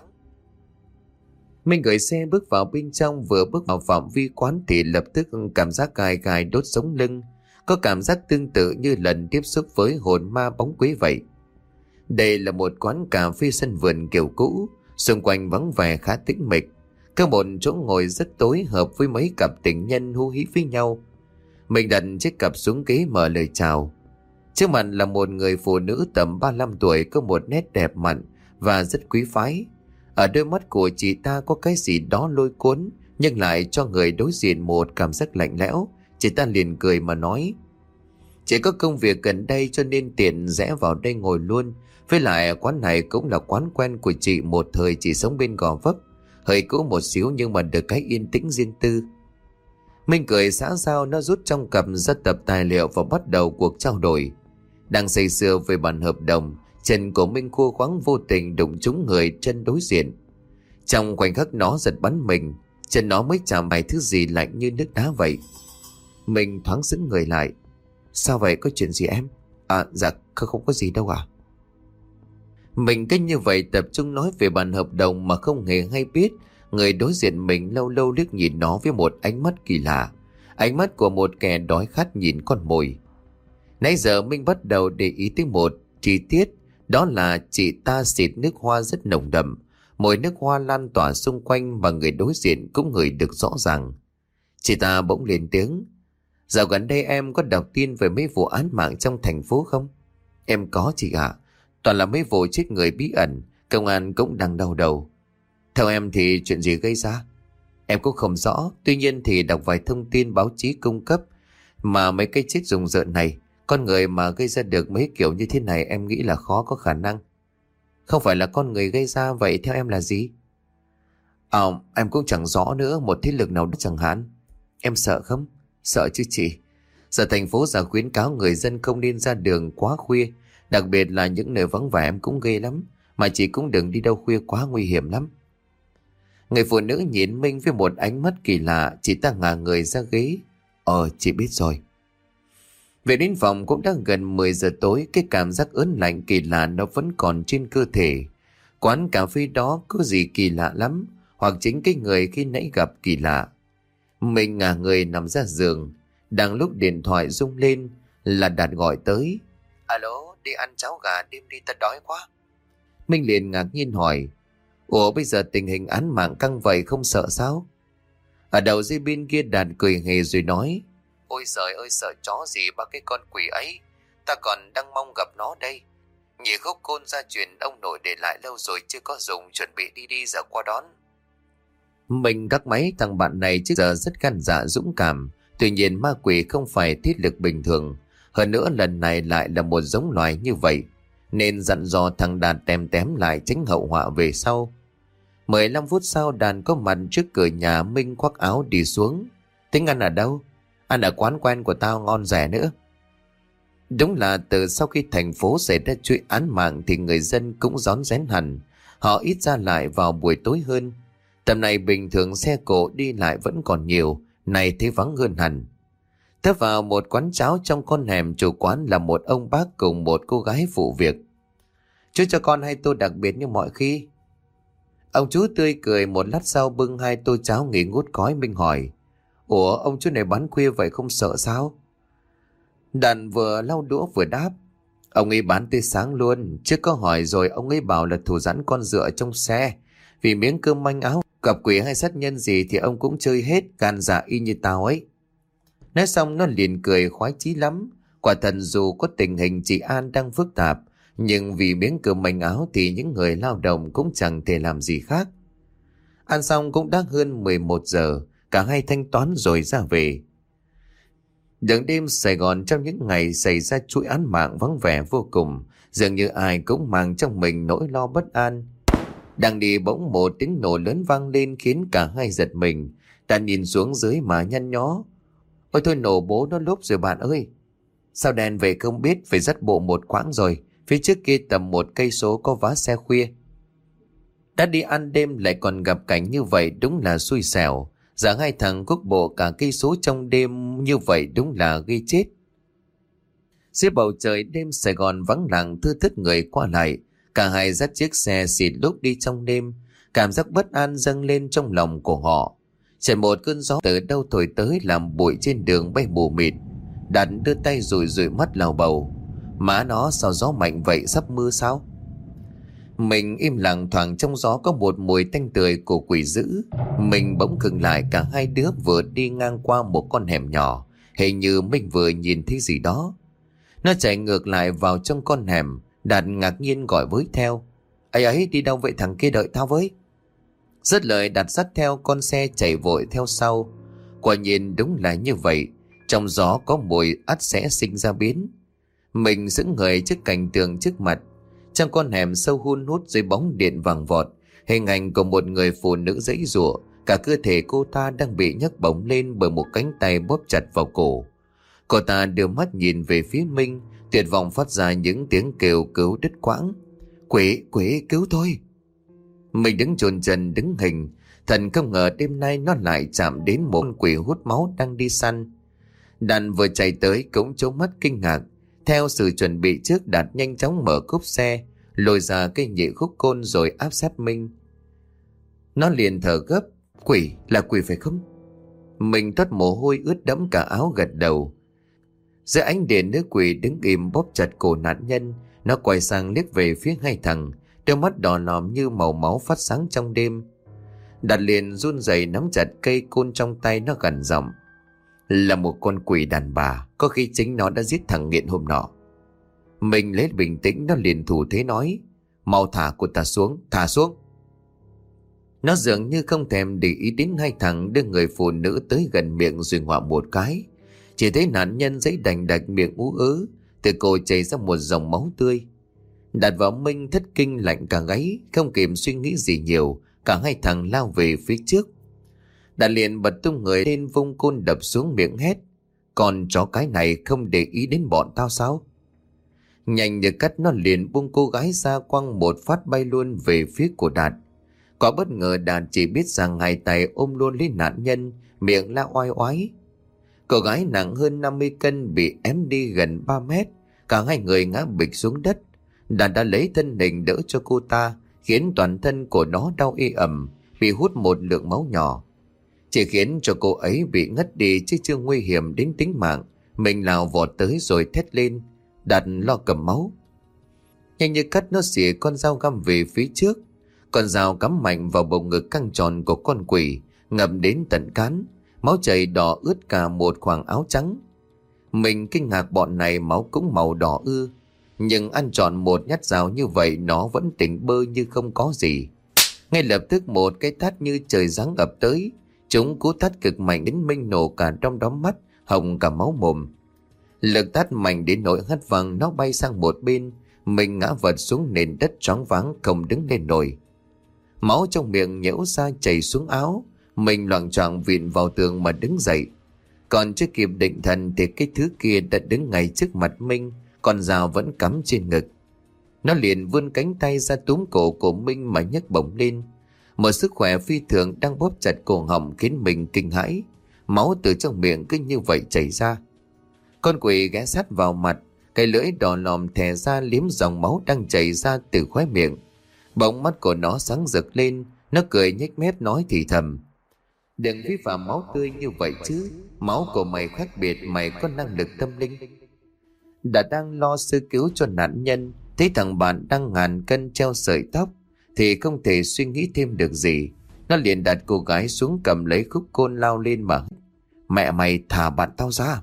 Mình gửi xe bước vào bên trong. Vừa bước vào phạm vi quán thì lập tức cảm giác gai gai đốt sống lưng. Có cảm giác tương tự như lần tiếp xúc với hồn ma bóng quế vậy. Đây là một quán cà phê sân vườn kiểu cũ, xung quanh vắng vẻ khá tĩnh mịch. Có một chỗ ngồi rất tối hợp với mấy cặp tình nhân hú hí với nhau. Mình đặt chiếc cặp xuống ghế mở lời chào. Trước mặt là một người phụ nữ tầm 35 tuổi, có một nét đẹp mặn và rất quý phái. Ở đôi mắt của chị ta có cái gì đó lôi cuốn, nhưng lại cho người đối diện một cảm giác lạnh lẽo. Chị ta liền cười mà nói, chị có công việc gần đây cho nên tiện rẽ vào đây ngồi luôn. Với lại quán này cũng là quán quen của chị, một thời chị sống bên Gò Vấp. Hơi cũ một xíu nhưng mà được cái yên tĩnh riêng tư. Minh cười xã giao, nó rút trong cặp ra tập tài liệu và bắt đầu cuộc trao đổi. Đang say sưa về bản hợp đồng, chân của Minh khua khoáng vô tình đụng trúng người chân đối diện. Trong khoảnh khắc nó giật bắn mình, chân nó mới chạm phải thứ gì lạnh như nước đá vậy. Mình thoáng sững người lại. Sao vậy, có chuyện gì em? Dạ không có gì đâu ạ. Mình cứ như vậy tập trung nói về bản hợp đồng mà không hề hay biết người đối diện mình lâu lâu liếc nhìn nó với một ánh mắt kỳ lạ. Ánh mắt của một kẻ đói khát nhìn con mồi. Nãy giờ Minh bắt đầu để ý tới một chi tiết, đó là chị ta xịt nước hoa rất nồng đậm. Mùi nước hoa lan tỏa xung quanh và người đối diện cũng ngửi được rõ ràng. Chị ta bỗng lên tiếng, dạo gần đây em có đọc tin về mấy vụ án mạng trong thành phố không? Em có chị ạ. Toàn là mấy vụ chết người bí ẩn, công an cũng đang đau đầu. Theo em thì chuyện gì gây ra? Em cũng không rõ, tuy nhiên thì đọc vài thông tin báo chí cung cấp. Mà mấy cái chết rùng rợn này, con người mà gây ra được mấy kiểu như thế này em nghĩ là khó có khả năng. Không phải là con người gây ra, vậy theo em là gì? Em cũng chẳng rõ nữa, một thế lực nào đó chẳng hạn. Em sợ không? Sợ chứ chị. Giờ thành phố ra khuyến cáo người dân không nên ra đường quá khuya, đặc biệt là những nơi vắng vẻ em cũng ghê lắm. Mà chị cũng đừng đi đâu khuya quá, nguy hiểm lắm. Người phụ nữ nhìn Minh với một ánh mắt kỳ lạ. Chị ta ngả người ra ghế. Chị biết rồi. Về đến phòng cũng đã gần 10 giờ tối. Cái cảm giác ớn lạnh kỳ lạ nó vẫn còn trên cơ thể. Quán cà phê đó có gì kỳ lạ lắm, hoặc chính cái người khi nãy gặp kỳ lạ. Mình ngả người nằm ra giường. Đang lúc điện thoại rung lên là Đạt gọi tới. Alo, đi ăn cháo gà đêm đi, ta đói quá. Minh liền ngạc nhiên hỏi, ủa bây giờ tình hình án mạng căng vậy không sợ sao? Ở đầu dây bên kia Đạt cười hề rồi nói, ôi giời ơi, sợ chó gì ba cái con quỷ ấy, ta còn đang mong gặp nó đây. Nhị khúc côn gia truyền ông nội để lại lâu rồi chưa có dùng, chuẩn bị đi giờ qua đón. Mình gác máy, thằng bạn này trước giờ rất gan dạ dũng cảm. Tuy nhiên ma quỷ không phải thiết lực bình thường. Hơn nữa lần này lại là một giống loài như vậy, nên dặn dò thằng Đạt tém tém lại tránh hậu họa về sau. 15 phút sau, Đàn có mặt trước cửa nhà. Minh khoác áo đi xuống. Tính ăn ở đâu? Ăn ở quán quen của tao, ngon rẻ nữa. Đúng là từ sau khi thành phố xảy ra chuyện án mạng thì người dân cũng rón rén hẳn. Họ ít ra lại vào buổi tối hơn. Tầm này bình thường xe cộ đi lại vẫn còn nhiều, này thấy vắng hơn hẳn. Thế vào một quán cháo trong con hẻm, chủ quán là một ông bác cùng một cô gái phụ việc. Chú cho con 2 tô đặc biệt như mọi khi. Ông chú tươi cười, một lát sau bưng 2 tô cháo nghỉ ngút khói. Minh hỏi: Ủa, ông chú này bán khuya vậy không sợ sao? Đàn vừa lau đũa vừa đáp: Ông ấy bán tới sáng luôn, chứ có hỏi rồi ông ấy bảo là thủ sẵn con dựa trong xe. Vì miếng cơm manh áo, gặp quỷ hay sát nhân gì thì ông cũng chơi hết, gan dạ y như tao ấy. Nói xong nó liền cười khoái chí lắm. Quả thật dù có tình hình trị an đang phức tạp, nhưng vì miếng cơm manh áo thì những người lao động cũng chẳng thể làm gì khác. Ăn xong cũng đã hơn 11 giờ, cả hai thanh toán rồi ra về. Đường đêm Sài Gòn trong những ngày xảy ra chuỗi án mạng vắng vẻ vô cùng, dường như ai cũng mang trong mình nỗi lo bất an. Đang đi bỗng một tiếng nổ lớn vang lên khiến cả hai giật mình. Đàn nhìn xuống dưới mà nhăn nhó: Ôi thôi, nổ bố nó lốp rồi bạn ơi. Sao đèn về không biết, phải dắt bộ một quãng rồi. Phía trước kia tầm 1 cây số có vá xe khuya. Đã đi ăn đêm lại còn gặp cảnh như vậy, đúng là xui xẻo. Giả hai thằng quốc bộ cả cây số trong đêm như vậy đúng là gây chết. Dưới bầu trời đêm Sài Gòn vắng lặng thưa thớt người qua lại. Cả hai dắt chiếc xe xịt lúc đi trong đêm. Cảm giác bất an dâng lên trong lòng của họ. Chỉ một cơn gió từ đâu thổi tới làm bụi trên đường bay mù mịt. Đạt đưa tay rủi rủi mắt lào bầu: Má nó, sao gió mạnh vậy, sắp mưa sao? Mình im lặng, thoảng trong gió có một mùi tanh tưởi của quỷ dữ. Mình bỗng khựng lại, cả hai đứa vừa đi ngang qua một con hẻm nhỏ. Hình như mình vừa nhìn thấy gì đó. Nó chạy ngược lại vào trong con hẻm. Đạt ngạc nhiên gọi với theo: Ấy ấy, đi đâu vậy thằng kia, đợi tao với. Dứt lời, Đạt dắt theo con xe chạy vội theo sau. Quả nhiên đúng là như vậy. Trong gió có mùi ắt sẽ sinh ra biến. Mình sững người trước cảnh tượng trước mặt. Trong con hẻm sâu hun hút dưới bóng điện vàng vọt, hình ảnh của một người phụ nữ giãy giụa. Cả cơ thể cô ta đang bị nhấc bổng lên bởi một cánh tay bóp chặt vào cổ. Cô ta đưa mắt nhìn về phía Minh, tuyệt vọng phát ra những tiếng kêu cứu đứt quãng: Quỷ, quỷ, cứu tôi! Mình đứng chồn chần đứng hình. Thần không ngờ đêm nay nó lại chạm đến một con quỷ hút máu đang đi săn. Đàn vừa chạy tới cũng trố mắt kinh ngạc. Theo sự chuẩn bị trước, Đạt nhanh chóng mở cốp xe, lôi ra cây nhị khúc côn rồi áp sát Minh. Nó liền thở gấp: Quỷ, là quỷ phải không? Mình toát mồ hôi ướt đẫm cả áo, gật đầu. Dưới ánh đèn, nữ quỷ đứng im bóp chặt cổ nạn nhân. Nó quay sang liếc về phía hai thằng, đôi mắt đỏ lòm như màu máu phát sáng trong đêm. Đạt liền run rẩy nắm chặt cây côn trong tay, nó gằn giọng: Là một con quỷ đàn bà, có khi chính nó đã giết thằng nghiện hôm nọ. Mình lấy bình tĩnh, nó liền thủ thế nói: Mau thả cô ta xuống, thả xuống. Nó dường như không thèm để ý đến hai thằng đưa người phụ nữ tới gần miệng rồi ngoạm một cái. Chỉ thấy nạn nhân giãy đành đạch, miệng ú ớ, từ cổ chảy ra một dòng máu tươi. Đạt và Minh thất kinh lạnh cả gáy, không kịp suy nghĩ gì nhiều, cả hai thằng lao về phía trước. Đạt liền bật tung người lên, vung côn đập xuống, miệng hét: Con chó cái này không để ý đến bọn tao sao? Nhanh như cắt, nó liền buông cô gái ra, quăng một phát bay luôn về phía của Đạt. Có bất ngờ, Đạt chỉ biết rằng hai tay ôm luôn lấy nạn nhân, miệng la oai oái. Cô gái nặng hơn 50 cân bị ém đi gần 3 mét, cả hai người ngã bịch xuống đất. Đạt đã lấy thân hình đỡ cho cô ta, khiến toàn thân của nó đau ê ẩm, bị hút một lượng máu nhỏ. Chỉ khiến cho cô ấy bị ngất đi chứ chưa nguy hiểm đến tính mạng. Mình lao vọt tới rồi thét lên: Đạt lo cầm máu. Nhanh như cắt, nó xỉa con dao găm về phía trước. Con dao cắm mạnh vào bầu ngực căng tròn của con quỷ, ngậm đến tận cán, máu chảy đỏ ướt cả một khoảng áo trắng. Mình kinh ngạc, bọn này máu cũng màu đỏ ư. Nhưng ăn trọn một nhát dao như vậy nó vẫn tỉnh bơ như không có gì. Ngay lập tức một cái tát như trời giáng ập tới. Chúng cú tát cực mạnh đến Minh nổ cả trong đóm mắt, hồng cả máu mồm. Lực tát mạnh đến nỗi hất văng nó bay sang một bên. Mình ngã vật xuống nền đất choáng váng không đứng lên nổi. Máu trong miệng nhễu ra chảy xuống áo. Mình loạng choạng vịn vào tường mà đứng dậy. Còn chưa kịp định thần thì cái thứ kia đã đứng ngay trước mặt Minh, con dao vẫn cắm trên ngực. Nó liền vươn cánh tay ra túm cổ của Minh mà nhấc bổng lên. Một sức khỏe phi thường đang bóp chặt cổ họng khiến mình kinh hãi. Máu từ trong miệng cứ như vậy chảy ra. Con quỷ ghé sát vào mặt, cái lưỡi đỏ lòm thè ra liếm dòng máu đang chảy ra từ khóe miệng. Bỗng mắt của nó sáng rực lên, nó cười nhếch mép nói thì thầm: "Đừng vi phạm máu tươi như vậy chứ, máu của mày khác biệt, mày có năng lực tâm linh." Đã đang lo sơ cứu cho nạn nhân, thấy thằng bạn đang ngàn cân treo sợi tóc thì không thể suy nghĩ thêm được gì. Nó liền đặt cô gái xuống, cầm lấy khúc côn lao lên mà: "Mẹ mày thả bạn tao ra!"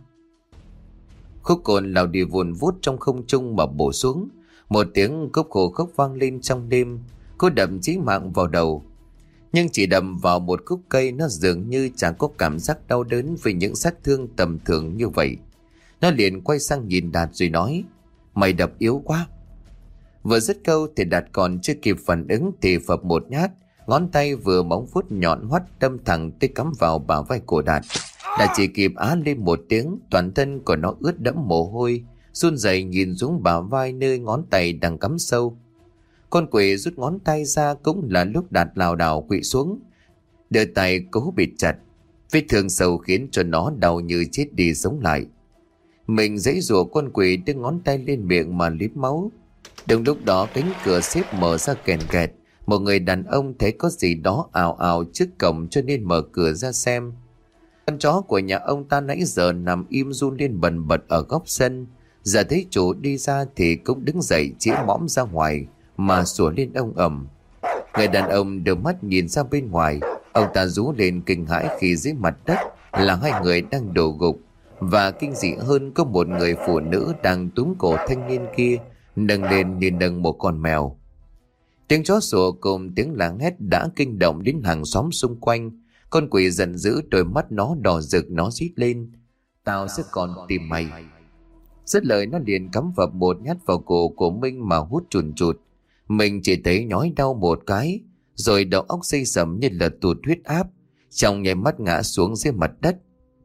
Khúc côn lao đi vùn vút trong không trung mà bổ xuống. Một tiếng cốc khổ khốc vang lên trong đêm. Cô đâm chí mạng vào đầu, nhưng chỉ đâm vào một khúc cây, nó dường như chẳng có cảm giác đau đớn vì những sát thương tầm thường như vậy. Nó liền quay sang nhìn Đạt rồi nói: "Mày đập yếu quá." Vừa dứt câu thì Đạt còn chưa kịp phản ứng thì phập một nhát, ngón tay vừa móng vuốt nhọn hoắt đâm thẳng tới cắm vào bả vai của Đạt. Đạt chỉ kịp á lên một tiếng, toàn thân của nó ướt đẫm mồ hôi, run rẩy nhìn xuống bả vai nơi ngón tay đang cắm sâu. Con quỷ rút ngón tay ra cũng là lúc Đạt lảo đảo quỵ xuống, đưa tay cố bịt chặt. Vết thương sâu khiến cho nó đau như chết đi sống lại. Mình giãy giụa, con quỷ đưa ngón tay lên miệng mà liếm máu. Đúng lúc đó cánh cửa xếp mở ra kèn kẹt. Một người đàn ông thấy có gì đó ào ào trước cổng cho nên mở cửa ra xem. Con chó của nhà ông ta nãy giờ nằm im run lên bần bật ở góc sân, giờ thấy chủ đi ra thì cũng đứng dậy chĩa mõm ra ngoài mà sủa lên ông ầm. Người đàn ông đưa mắt nhìn ra bên ngoài, ông ta rú lên kinh hãi khi dưới mặt đất là hai người đang đổ gục, và kinh dị hơn có một người phụ nữ đang túm cổ thanh niên kia nâng lên như nâng một con mèo. Tiếng chó sủa cùng tiếng la hét đã kinh động đến hàng xóm xung quanh. Con quỷ giận dữ, đôi mắt nó đỏ rực, nó rít lên: "Tao sẽ còn tìm mày." Dứt lời nó liền cắm vập một nhát vào cổ của Minh mà hút chùn chụt. Mình chỉ thấy nhói đau một cái, rồi đầu óc xây sẩm như là tụt huyết áp, trong nháy mắt ngã xuống dưới mặt đất.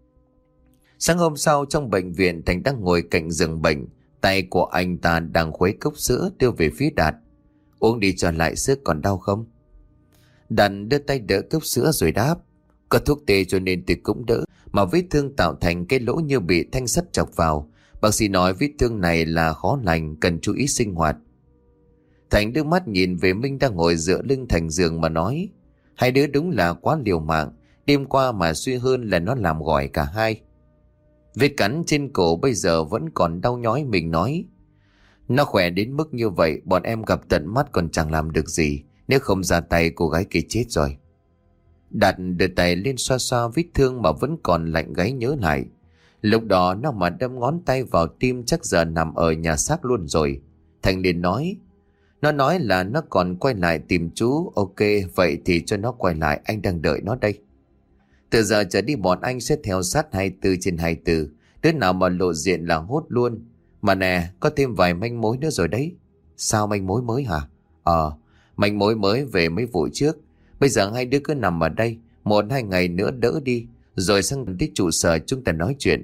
Sáng hôm sau trong bệnh viện, Thành đang ngồi cạnh giường bệnh, tay của anh ta đang khuấy cốc sữa đưa về phía Đạt: "Uống đi cho lại sức, còn đau không?" Đạt đưa tay đỡ cốc sữa rồi đáp: "Có thuốc tê cho nên tôi cũng đỡ, mà vết thương tạo thành cái lỗ như bị thanh sắt chọc vào. Bác sĩ nói vết thương này là khó lành, cần chú ý sinh hoạt." Thành đưa mắt nhìn về Minh đang ngồi dựa lưng thành giường mà nói: "Hai đứa đúng là quá liều mạng, đêm qua mà suy hơn là nó làm gỏi cả hai." Vết cắn trên cổ bây giờ vẫn còn đau nhói. Mình nói: "Nó khỏe đến mức như vậy, bọn em gặp tận mắt còn chẳng làm được gì, nếu không ra tay cô gái kia chết rồi." Đạt đưa tay lên xoa xoa vết thương mà vẫn còn lạnh gáy nhớ lại. Lúc đó nó mà đâm ngón tay vào tim chắc giờ nằm ở nhà xác luôn rồi. Thành liền nói: "Nó nói là nó còn quay lại tìm chú. Ok, vậy thì cho nó quay lại, anh đang đợi nó đây. Từ giờ trở đi bọn anh sẽ theo sát 24/24, đứa nào mà lộ diện là hốt luôn. Mà nè, có thêm vài manh mối nữa rồi đấy." "Sao, manh mối mới hả?" Manh mối mới về mấy vụ trước. Bây giờ hai đứa cứ nằm ở đây, 1-2 ngày nữa đỡ đi, rồi sang tới trụ sở chúng ta nói chuyện."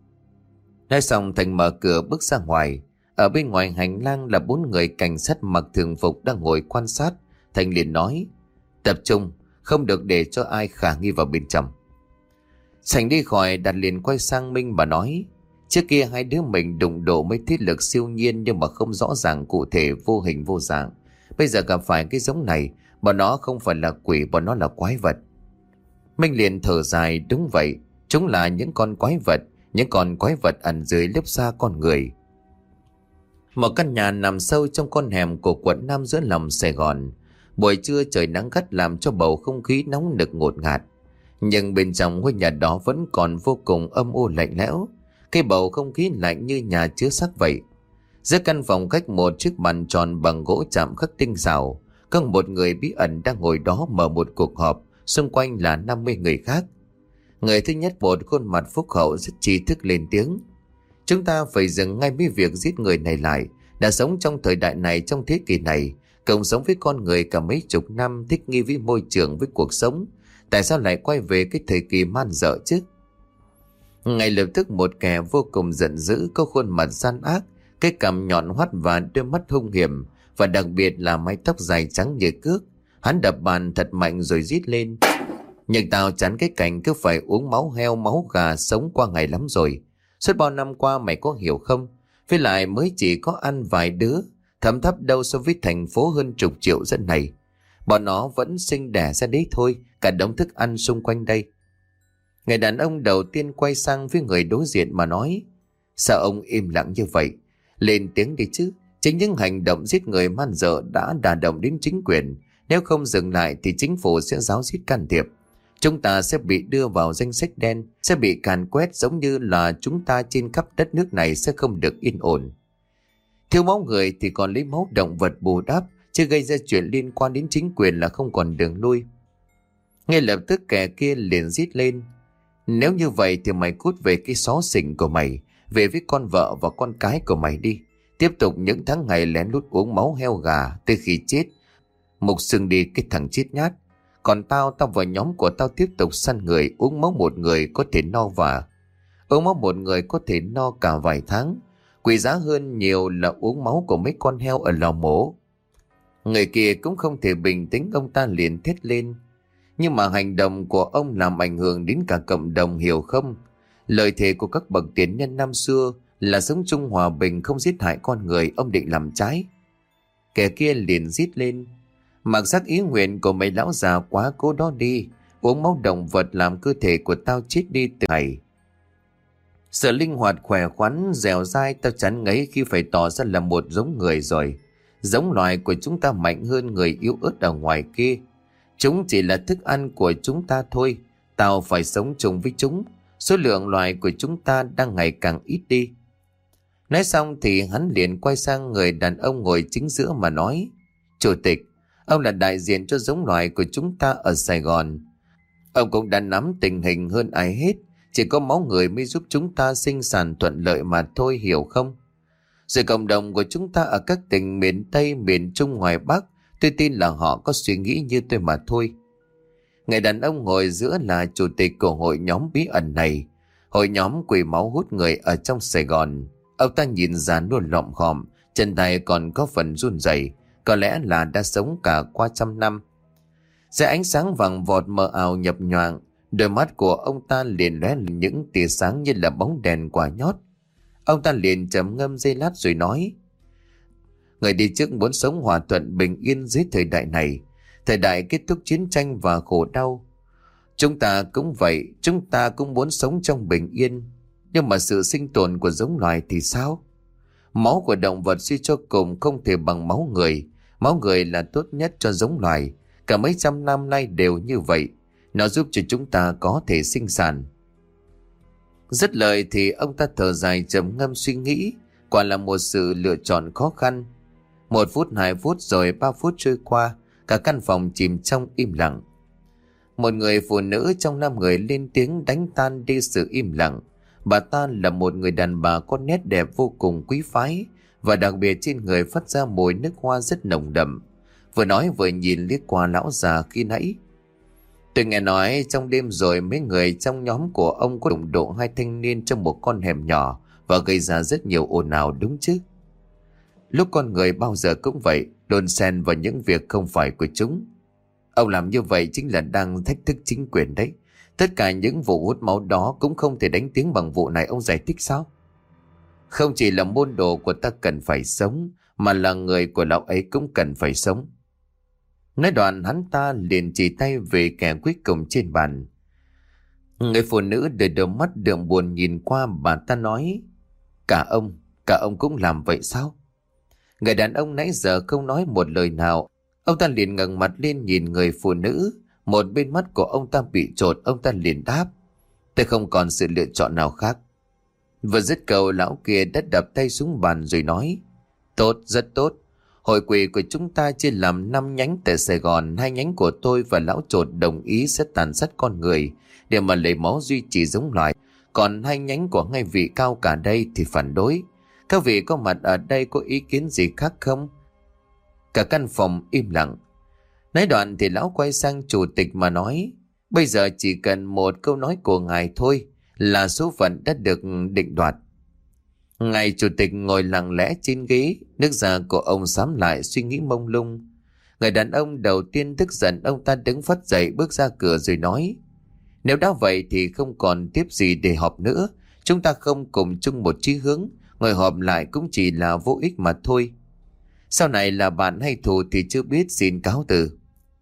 Nói xong Thành mở cửa bước ra ngoài. Ở bên ngoài hành lang là 4 người cảnh sát mặc thường phục đang ngồi quan sát. Thành liền nói: "Tập trung, không được để cho ai khả nghi vào bên trong." Thành đi khỏi, Đạt liền quay sang Minh và nói: "Trước kia hai đứa mình đụng độ mấy thiết lực siêu nhiên nhưng mà không rõ ràng cụ thể, vô hình vô dạng. Bây giờ gặp phải cái giống này, bọn nó không phải là quỷ, bọn nó là quái vật." Minh liền thở dài: "Đúng vậy, chúng là những con quái vật, những con quái vật ẩn dưới lớp da con người." Một căn nhà nằm sâu trong con hẻm của quận 5 giữa lòng Sài Gòn. Buổi trưa trời nắng gắt làm cho bầu không khí nóng nực ngột ngạt, nhưng bên trong ngôi nhà đó vẫn còn vô cùng âm u lạnh lẽo. Cái bầu không khí lạnh như nhà chứa xác vậy. Giữa căn phòng khách, một chiếc bàn tròn bằng gỗ chạm khắc tinh xảo, có một người bí ẩn đang ngồi đó mở một cuộc họp, xung quanh là 50 người khác. Người thứ nhất, một khuôn mặt phúc hậu rất trí thức, lên tiếng: "Chúng ta phải dừng ngay với việc giết người này lại. Đã sống trong thời đại này, trong thế kỷ này, cộng sống với con người cả mấy chục năm, thích nghi với môi trường, với cuộc sống, tại sao lại quay về cái thời kỳ man dợ chứ?" Ngay lập tức một kẻ vô cùng giận dữ, có khuôn mặt gian ác, cái cằm nhọn hoắt và đôi mắt hung hiểm, và đặc biệt là mái tóc dài trắng như cước. Hắn đập bàn thật mạnh rồi rít lên: "Nhưng tao chán cái cảnh cứ phải uống máu heo máu gà sống qua ngày lắm rồi. Suốt bao năm qua mày có hiểu không? Với lại mới chỉ có ăn vài đứa, thấm thấp đâu so với thành phố hơn chục triệu dân này. Bọn nó vẫn sinh đẻ ra đấy thôi, cả đống thức ăn xung quanh đây." Người đàn ông đầu tiên quay sang với người đối diện mà nói: "Sao ông im lặng như vậy? Lên tiếng đi chứ. Chính những hành động giết người man dợ đã đả động đến chính quyền. Nếu không dừng lại thì chính phủ sẽ ráo riết can thiệp. Chúng ta sẽ bị đưa vào danh sách đen, sẽ bị càn quét, giống như là chúng ta trên khắp đất nước này sẽ không được yên ổn. Thiếu máu người thì còn lấy máu động vật bù đắp, chứ gây ra chuyện liên quan đến chính quyền là không còn đường lui." Ngay lập tức kẻ kia liền rít lên: "Nếu như vậy thì mày cút về cái xó xỉnh của mày, về với con vợ và con cái của mày đi. Tiếp tục những tháng ngày lén lút uống máu heo gà tới khi chết. Mục xưng đi cái thằng chết nhát. Còn tao và nhóm của tao tiếp tục săn người, uống máu một người có thể no và uống máu một người có thể no cả vài tháng. Quý giá hơn nhiều là uống máu của mấy con heo ở lò mổ." Người kia cũng không thể bình tĩnh, ông ta liền thét lên: "Nhưng mà hành động của ông làm ảnh hưởng đến cả cộng đồng, hiểu không? Lời thề của các bậc tiền nhân năm xưa là sống chung hòa bình, không giết hại con người, ông định làm trái." Kẻ kia liền rít lên: "Mặc xác ý nguyện của mấy lão già quá cố đó đi. Uống máu động vật làm cơ thể của tao chết đi từ ngày. Sự linh hoạt, khỏe khoắn, dẻo dai tao chán ngấy khi phải tỏ ra là một giống người rồi. Giống loài của chúng ta mạnh hơn người yếu ớt ở ngoài kia. Chúng chỉ là thức ăn của chúng ta thôi. Tao phải sống chung với chúng. Số lượng loài của chúng ta đang ngày càng ít đi." Nói xong thì hắn liền quay sang người đàn ông ngồi chính giữa mà nói: "Chủ tịch, ông là đại diện cho giống loài của chúng ta ở Sài Gòn. Ông cũng đã nắm tình hình hơn ai hết. Chỉ có máu người mới giúp chúng ta sinh sản thuận lợi mà thôi, hiểu không? Rồi cộng đồng của chúng ta ở các tỉnh miền Tây, miền Trung, ngoài Bắc, tôi tin là họ có suy nghĩ như tôi mà thôi." Người đàn ông ngồi giữa là chủ tịch của hội nhóm bí ẩn này, hội nhóm quỷ máu hút người ở trong Sài Gòn. Ông ta nhìn già nua lọm khòm, chân tay còn có phần run rẩy, có lẽ là đã sống cả qua trăm năm. Dưới ánh sáng vàng vọt mờ ảo nhập nhoạng, đôi mắt của ông ta liền lóe những tia sáng như là bóng đèn quả nhót. Ông ta liền trầm ngâm giây lát rồi nói: "Người đi trước muốn sống hòa thuận bình yên dưới thời đại này, thời đại kết thúc chiến tranh và khổ đau. Chúng ta cũng vậy, chúng ta cũng muốn sống trong bình yên. Nhưng mà sự sinh tồn của giống loài thì sao? Máu của động vật suy cho cùng không thể bằng máu người. Máu người là tốt nhất cho giống loài. Cả mấy trăm năm nay đều như vậy. Nó giúp cho chúng ta có thể sinh sản." Dứt lời thì ông ta thở dài trầm ngâm suy nghĩ. Quả là một sự lựa chọn khó khăn. 1 phút, 2 phút, rồi 3 phút trôi qua. Cả căn phòng chìm trong im lặng. Một người phụ nữ trong 5 người lên tiếng đánh tan đi sự im lặng. Bà ta là một người đàn bà có nét đẹp vô cùng quý phái, và đặc biệt trên người phát ra mùi nước hoa rất nồng đậm. Vừa nói vừa nhìn liếc qua lão già khi nãy: "Tôi nghe nói trong đêm rồi mấy người trong nhóm của ông có đụng độ 2 thanh niên trong một con hẻm nhỏ và gây ra rất nhiều ồn ào, đúng chứ?" Lúc con người bao giờ cũng vậy, đồn xen vào những việc không phải của chúng. Ông làm như vậy chính là đang thách thức chính quyền đấy. Tất cả những vụ hút máu đó cũng không thể đánh tiếng bằng vụ này, ông giải thích sao? Không chỉ là môn đồ của ta cần phải sống, mà là người của lão ấy cũng cần phải sống. Nói đoạn hắn ta liền chỉ tay về kẻ cuối cùng trên bàn. Người phụ nữ đưa đôi mắt đượm buồn nhìn qua bà ta nói: cả ông cũng làm vậy sao?" Người đàn ông nãy giờ không nói một lời nào. Ông ta liền ngẩng mặt lên nhìn người phụ nữ. Một bên mắt của ông ta bị trột, ông ta liền đáp: "Tôi không còn sự lựa chọn nào khác." Vừa dứt câu, lão kia đã đập tay xuống bàn rồi nói: Tốt, rất tốt. Hội quỷ của chúng ta chia làm 5 nhánh tại Sài Gòn. 2 nhánh của tôi và lão Chột đồng ý sẽ tàn sát con người để mà lấy máu duy trì giống loài. Còn 2 nhánh của ngay vị cao cả đây thì phản đối. Các vị có mặt ở đây có ý kiến gì khác không? Cả căn phòng im lặng. Nói đoạn thì lão quay sang chủ tịch mà nói: bây giờ chỉ cần một câu nói của ngài thôi là số phận đã được định đoạt. Ngài chủ tịch ngồi lặng lẽ trên ghế, nước da của ông xám lại, suy nghĩ mông lung. Người đàn ông đầu tiên tức giận, ông ta đứng phắt dậy bước ra cửa rồi nói: nếu đã vậy thì không còn tiếp gì để họp nữa. Chúng ta không cùng chung một chí hướng, ngồi họp lại cũng chỉ là vô ích mà thôi. Sau này là bạn hay thù thì chưa biết, xin cáo từ.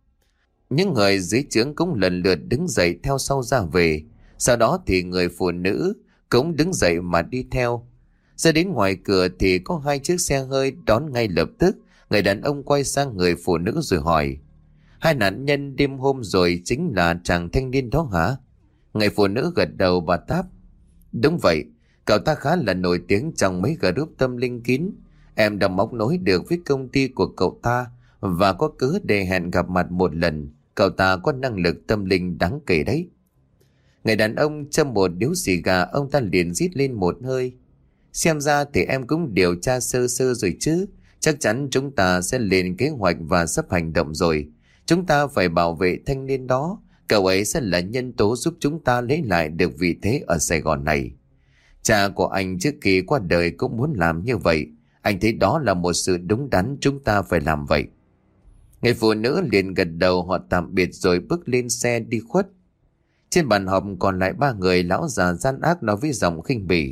Những người dưới trướng cũng lần lượt đứng dậy theo sau ra về. Sau đó thì người phụ nữ cũng đứng dậy mà đi theo. Ra đến ngoài cửa thì có 2 chiếc xe hơi đón ngay lập tức. Người đàn ông quay sang người phụ nữ rồi hỏi: 2 nạn nhân đêm hôm rồi chính là chàng thanh niên đó hả? Người phụ nữ gật đầu và đáp: đúng vậy, cậu ta khá là nổi tiếng trong mấy group tâm linh kín. Em đã móc nối được với công ty của cậu ta và có cớ để hẹn gặp mặt một lần. Cậu ta có năng lực tâm linh đáng kể đấy. Người đàn ông châm một điếu xì gà, ông ta liền rít lên một hơi: xem ra thì em cũng điều tra sơ sơ rồi chứ. Chắc chắn chúng ta sẽ lên kế hoạch và sắp hành động rồi. Chúng ta phải bảo vệ thanh niên đó. Cậu ấy sẽ là nhân tố giúp chúng ta lấy lại được vị thế ở Sài Gòn này. Cha của anh trước khi qua đời cũng muốn làm như vậy. Anh thấy đó là một sự đúng đắn, chúng ta phải làm vậy. Người phụ nữ liền gật đầu, họ tạm biệt rồi bước lên xe đi khuất. Trên bàn họp còn lại 3 người. Lão già gian ác nói với giọng khinh bỉ: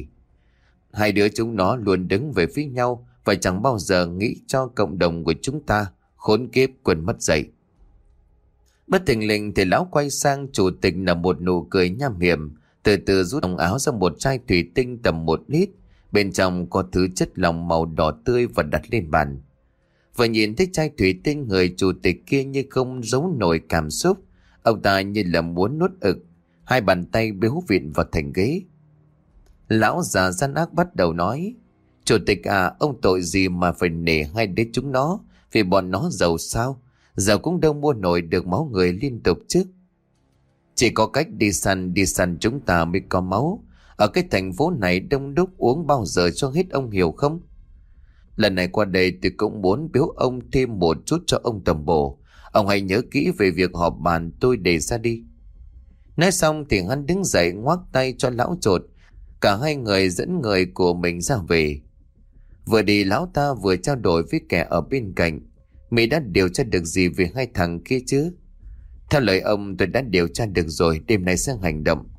2 đứa chúng nó luôn đứng về phía nhau và chẳng bao giờ nghĩ cho cộng đồng của chúng ta. Khốn kiếp, quên mất dạy. Bất thình lình thì lão quay sang chủ tịch nở một nụ cười nham hiểm, từ từ rút ống áo ra một chai thủy tinh tầm 1 lít. Bên trong có thứ chất lỏng màu đỏ tươi và đặt lên bàn. Vừa nhìn thấy chai thủy tinh, người chủ tịch kia như không giấu nổi cảm xúc. Ông ta như là muốn nuốt ực, 2 bàn tay biếu vịn vào thành ghế. Lão già gian ác bắt đầu nói: chủ tịch à, ông tội gì mà phải nể 2 đứa chúng nó? Vì bọn nó giàu sao? Giàu cũng đâu mua nổi được máu người liên tục chứ. Chỉ có cách đi săn chúng ta mới có máu. Ở cái thành phố này đông đúc, uống bao giờ cho hết, ông hiểu không? Lần này qua đây tôi cũng muốn biếu ông thêm một chút cho ông tầm bổ. Ông hãy nhớ kỹ về việc họp bàn tôi đề ra đi. Nói xong thì hắn đứng dậy ngoắc tay cho lão Chột. Cả 2 người dẫn người của mình ra về. Vừa đi lão ta vừa trao đổi với kẻ ở bên cạnh: Mỹ đã điều tra được gì về 2 thằng kia chứ? Theo lời ông, tôi đã điều tra được rồi, đêm nay sẽ hành động.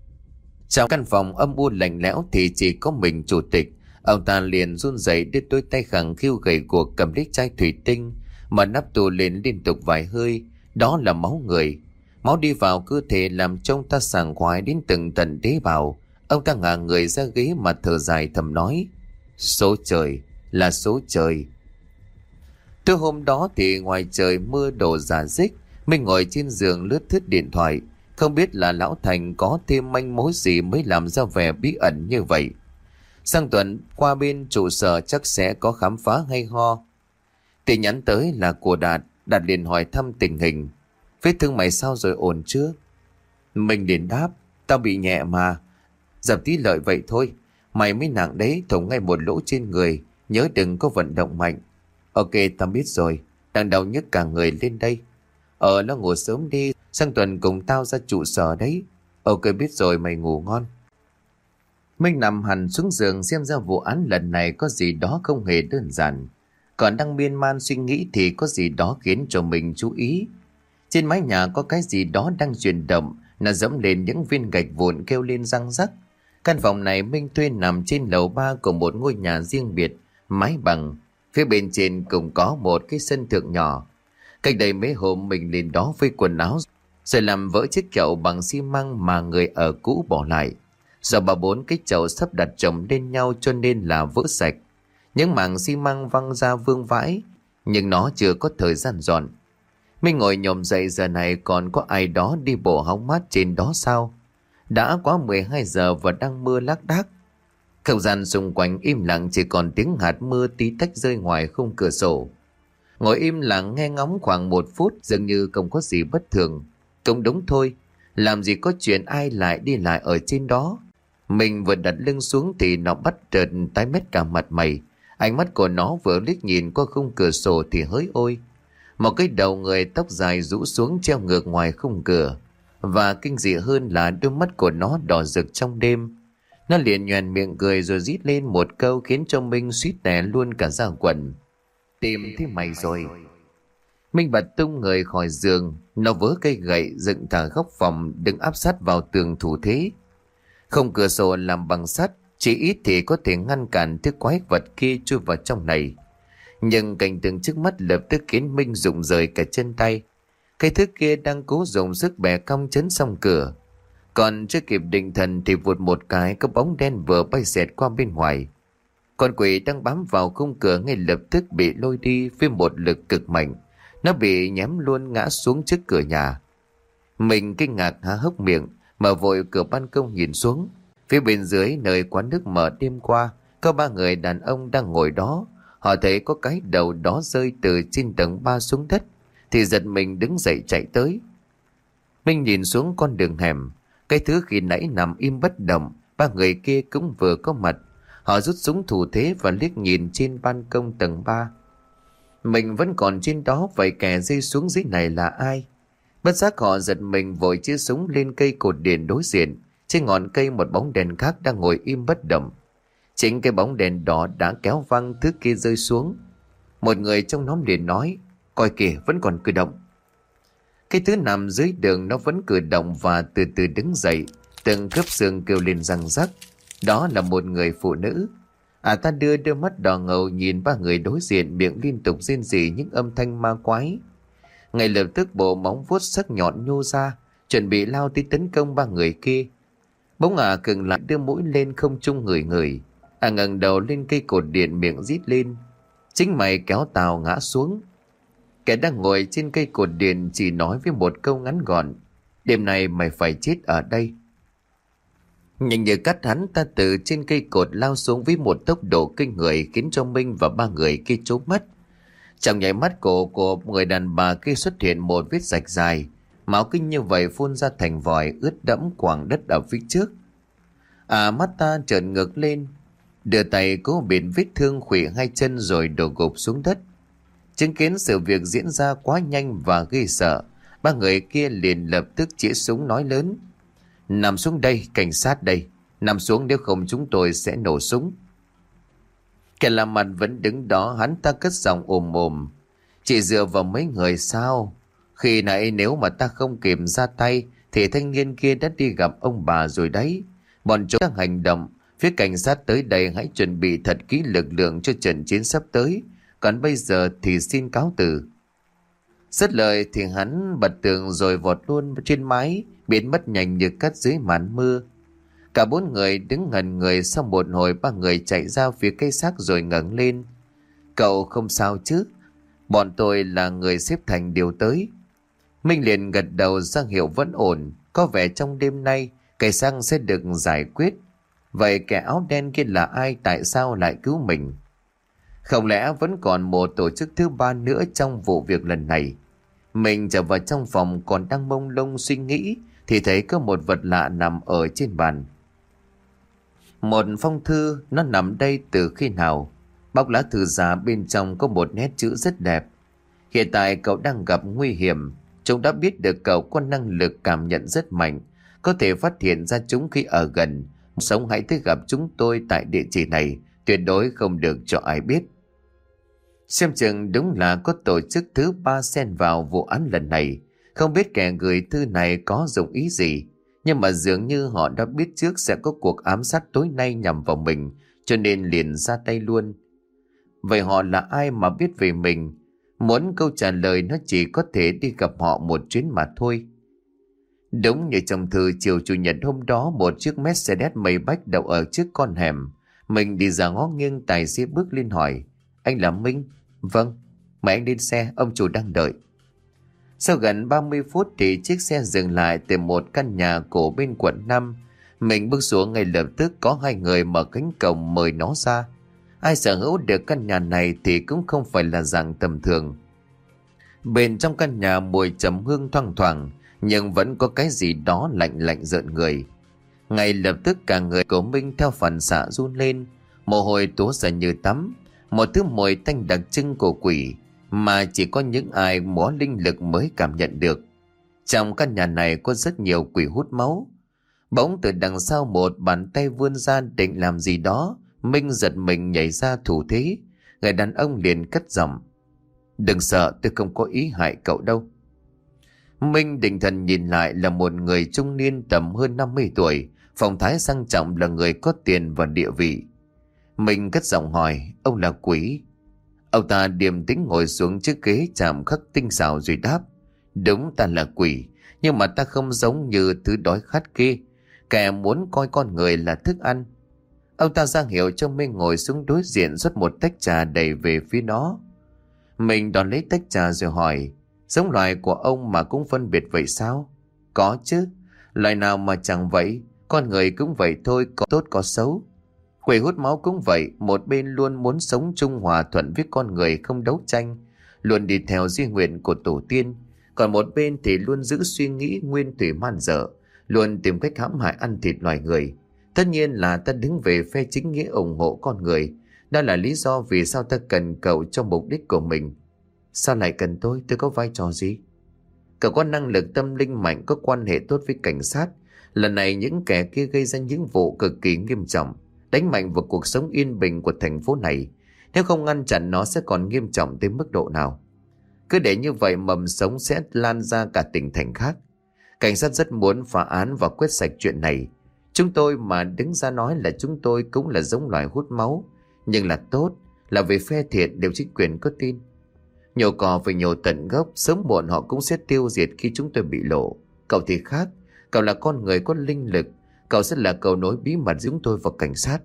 Trong căn phòng âm u lạnh lẽo thì chỉ có mình chủ tịch. Ông ta liền run rẩy đưa đôi tay khẳng khiu gầy guộc cầm lấy chai thủy tinh, mà nắp tù lên liên tục vài hơi. Đó là máu người. Máu đi vào cơ thể làm cho ông ta sảng khoái đến từng tận tế bào. Ông ta ngả người ra ghế mà thở dài thầm nói: số trời, là số trời. Tối hôm đó thì ngoài trời mưa đổ rả rích. Mình ngồi trên giường lướt thướt điện thoại, không biết là lão Thành có thêm manh mối gì mới làm ra vẻ bí ẩn như vậy. Sang tuần qua bên trụ sở chắc sẽ có khám phá hay ho. Tin nhắn tới là của Đạt. Đạt liền hỏi thăm tình hình: vết thương mày sao rồi, ổn chưa? Mình liền đáp: tao bị nhẹ mà, dập tí lợi vậy thôi. Mày mới nặng đấy, thủng ngay một lỗ trên người, nhớ đừng có vận động mạnh. Ok, tao biết rồi, đang đau nhức cả người lên đây. Nó ngủ sớm đi, sang tuần cùng tao ra trụ sở đấy. Ok, biết rồi, mày ngủ ngon. Minh nằm hẳn xuống giường xem ra vụ án lần này có gì đó không hề đơn giản. Còn đang miên man suy nghĩ thì có gì đó khiến cho mình chú ý. Trên mái nhà có cái gì đó đang chuyển động, nó dẫm lên những viên gạch vụn kêu lên răng rắc. Căn phòng này Minh thuê nằm trên lầu 3 của một ngôi nhà riêng biệt, mái bằng. Phía bên trên cũng có một cái sân thượng nhỏ. Cách đây mấy hôm mình lên đó với quần áo, rồi làm vỡ chiếc chậu bằng xi măng mà người ở cũ bỏ lại. Do 3-4 cái chậu sắp đặt chồng lên nhau cho nên là vỡ sạch. Những mảng xi măng văng ra vương vãi, nhưng nó chưa có thời gian dọn. Mình ngồi nhổm dậy, giờ này còn có ai đó đi bộ hóng mát trên đó sao? Đã quá 12 giờ và đang mưa lác đác. Không gian xung quanh im lặng, chỉ còn tiếng hạt mưa tí tách rơi ngoài khung cửa sổ. Ngồi im lặng nghe ngóng khoảng 1 phút, dường như không có gì bất thường. Cũng đúng thôi, làm gì có chuyện ai lại đi lại ở trên đó. Mình vừa đặt lưng xuống thì nó bắt chợt tái mét cả mặt mày. Ánh mắt của nó vừa liếc nhìn qua khung cửa sổ thì hỡi ôi. Một cái đầu người tóc dài rũ xuống treo ngược ngoài khung cửa. Và kinh dị hơn là đôi mắt của nó đỏ rực trong đêm. Nó liền nhoẻn miệng cười rồi rít lên một câu khiến cho Minh suýt đè luôn cả da quần. Tìm thấy mày rồi. Minh bật tung người khỏi giường. Nó vớ cây gậy dựng thẳng góc phòng, đứng áp sát vào tường thủ thế. Không cửa sổ làm bằng sắt, chỉ ít thì có thể ngăn cản thứ quái vật kia chui vào trong này. Nhưng cảnh tượng trước mắt lập tức khiến Minh rụng rời cả chân tay. Cái thứ kia đang cố dùng sức bẻ cong chấn xong cửa. Còn chưa kịp định thần thì vụt một cái có bóng đen vừa bay xẹt qua bên ngoài. Con quỷ đang bám vào khung cửa ngay lập tức bị lôi đi với một lực cực mạnh. Nó bị nhém luôn ngã xuống trước cửa nhà. Mình kinh ngạc há hốc miệng, mở vội cửa ban công nhìn xuống. Phía bên dưới nơi quán nước mở đêm qua, có 3 người đàn ông đang ngồi đó. Họ thấy có cái đầu đó rơi từ trên tầng 3 xuống đất, thì giật mình đứng dậy chạy tới. Minh nhìn xuống con đường hẻm. Cái thứ khi nãy nằm im bất động, 3 người kia cũng vừa có mặt. Họ rút súng thủ thế và liếc nhìn trên ban công tầng 3. Mình vẫn còn trên đó, vậy kẻ rơi xuống dưới này là ai? Bất giác họ giật mình vội chĩa súng lên cây cột điện đối diện. Trên ngọn cây một bóng đèn khác đang ngồi im bất động. Chính cái bóng đèn đó đã kéo văng thứ kia rơi xuống. Một người trong nhóm liền nói: coi kìa, vẫn còn cử động. Cái thứ nằm dưới đường nó vẫn cử động và từ từ đứng dậy, từng khớp xương kêu lên răng rắc. Đó là một người phụ nữ. Ta đưa đôi mắt đỏ ngầu nhìn 3 người đối diện, miệng liên tục rên rỉ những âm thanh ma quái. Ngay lập tức bộ móng vuốt sắc nhọn nhô ra, chuẩn bị lao tới tấn công 3 người kia. Bỗng khựng lại, đưa mũi lên không trung ngửi ngửi. Ngẩng đầu lên cây cột điện, miệng rít lên: chính mày kéo tao ngã xuống. Kẻ đang ngồi trên cây cột điện chỉ nói với một câu ngắn gọn: đêm nay mày phải chết ở đây. Nhưng như cắt, hắn ta từ trên cây cột lao xuống với một tốc độ kinh người, khiến cho Minh và 3 người kia trố mắt. Trong nháy mắt, cổ của người đàn bà kia xuất hiện một vết rạch dài, máu kinh như vậy phun ra thành vòi ướt đẫm quảng đất ở phía trước. Mắt ta trợn ngược lên, đưa tay cố bịt vết thương khuỵu 2 chân rồi đổ gục xuống đất. Chứng kiến sự việc diễn ra quá nhanh và ghê sợ, 3 người kia liền lập tức chĩa súng nói lớn: nằm xuống đây, cảnh sát đây, nằm xuống, nếu không chúng tôi sẽ nổ súng. Kẻ làm mặt vẫn đứng đó, hắn ta cất giọng ồm ồm: chỉ dựa vào mấy người sao? Khi nãy nếu mà ta không kịp ra tay thì thanh niên kia đã đi gặp ông bà rồi đấy. Bọn chúng đang hành động, phía cảnh sát tới đây hãy chuẩn bị thật kỹ lực lượng cho trận chiến sắp tới. Còn bây giờ thì xin cáo từ. Dứt lời thì hắn bật tường rồi vọt luôn trên mái, biến mất nhanh như cắt dưới màn mưa. Cả 4 người đứng ngẩn người, sau một hồi 3 người chạy ra phía cây xác rồi ngẩng lên: cậu không sao chứ? Bọn tôi là người xếp thành điều tới. Minh liền gật đầu ra hiệu vẫn ổn. Có vẻ trong đêm nay cây xác sẽ được giải quyết. Vậy kẻ áo đen kia là ai? Tại sao lại cứu mình? Không lẽ vẫn còn một tổ chức thứ 3 nữa trong vụ việc lần này? Mình trở vào trong phòng còn đang mông lung suy nghĩ thì thấy có một vật lạ nằm ở trên bàn. Một phong thư. Nó nằm đây từ khi nào? Bóc lá thư ra, bên trong có một nét chữ rất đẹp: hiện tại cậu đang gặp nguy hiểm. Chúng đã biết được cậu có năng lực cảm nhận rất mạnh, có thể phát hiện ra chúng khi ở gần. Sống hãy tới gặp chúng tôi tại địa chỉ này, tuyệt đối không được cho ai biết. Xem chừng đúng là có tổ chức thứ 3 xen vào vụ án lần này. Không biết kẻ gửi thư này có dụng ý gì, nhưng mà dường như họ đã biết trước sẽ có cuộc ám sát tối nay nhằm vào mình, cho nên liền ra tay luôn. Vậy họ là ai mà biết về mình? Muốn câu trả lời nó chỉ có thể đi gặp họ một chuyến mà thôi. Đúng như trong thư, chiều chủ nhật hôm đó, một chiếc Mercedes Maybach đậu ở trước con hẻm. Mình đi ra ngó nghiêng, tài xế bước lên hỏi: anh là Minh? Vâng. Mời anh lên xe, ông chủ đang đợi. Sau gần 30 phút thì chiếc xe dừng lại tại một căn nhà cổ bên quận 5. Mình bước xuống ngay lập tức có hai người mở cánh cổng mời nó ra. Ai sở hữu được căn nhà này thì cũng không phải là dạng tầm thường. Bên trong căn nhà mùi trầm hương thoang thoảng, nhưng vẫn có cái gì đó lạnh lạnh rợn người. Ngay lập tức cả người của Minh theo phản xạ run lên, mồ hôi túa ra như tắm, một thứ mùi tanh đặc trưng của quỷ mà chỉ có những ai có linh lực mới cảm nhận được. Trong căn nhà này có rất nhiều quỷ hút máu. Bỗng từ đằng sau một bàn tay vươn ra định làm gì đó, Minh giật mình nhảy ra thủ thế. Người đàn ông liền cất giọng: "Đừng sợ, tôi không có ý hại cậu đâu." Minh định thần nhìn lại là một người trung niên tầm hơn 50 tuổi, phong thái sang trọng, là người có tiền và địa vị. Minh cất giọng hỏi: "Ông là quỷ?" Ông ta điềm tĩnh ngồi xuống chiếc ghế chạm khắc tinh xảo rồi đáp: "Đúng, ta là quỷ, nhưng mà ta không giống như thứ đói khát kia, kẻ muốn coi con người là thức ăn." Ông ta ra hiệu cho Minh ngồi xuống đối diện, rót một tách trà đầy về phía nó. Mình đón lấy tách trà rồi hỏi: "Giống loài của ông mà cũng phân biệt vậy sao?" "Có chứ, loài nào mà chẳng vậy, con người cũng vậy thôi, có tốt có xấu. Quỷ hút máu cũng vậy, một bên luôn muốn sống chung hòa thuận với con người, không đấu tranh, luôn đi theo di nguyện của tổ tiên, còn một bên thì luôn giữ suy nghĩ nguyên thủy man dợ, luôn tìm cách hãm hại ăn thịt loài người. Tất nhiên là ta đứng về phe chính nghĩa, ủng hộ con người. Đó là lý do vì sao ta cần cậu cho mục đích của mình." "Sao lại cần tôi? Tôi có vai trò gì?" "Cậu có năng lực tâm linh mạnh, có quan hệ tốt với cảnh sát. Lần này những kẻ kia gây ra những vụ cực kỳ nghiêm trọng, đánh mạnh vào cuộc sống yên bình của thành phố này. Nếu không ngăn chặn nó sẽ còn nghiêm trọng tới mức độ nào. Cứ để như vậy mầm sống sẽ lan ra cả tỉnh thành khác. Cảnh sát rất muốn phá án và quét sạch chuyện này. Chúng tôi mà đứng ra nói là chúng tôi cũng là giống loài hút máu, nhưng là tốt, là về phe thiện, đều chính quyền có tin. Nhổ cỏ phải nhổ tận gốc, sớm muộn họ cũng sẽ tiêu diệt khi chúng tôi bị lộ. Cậu thì khác, cậu là con người có linh lực, cậu sẽ là cầu nối bí mật giữa chúng tôi và cảnh sát."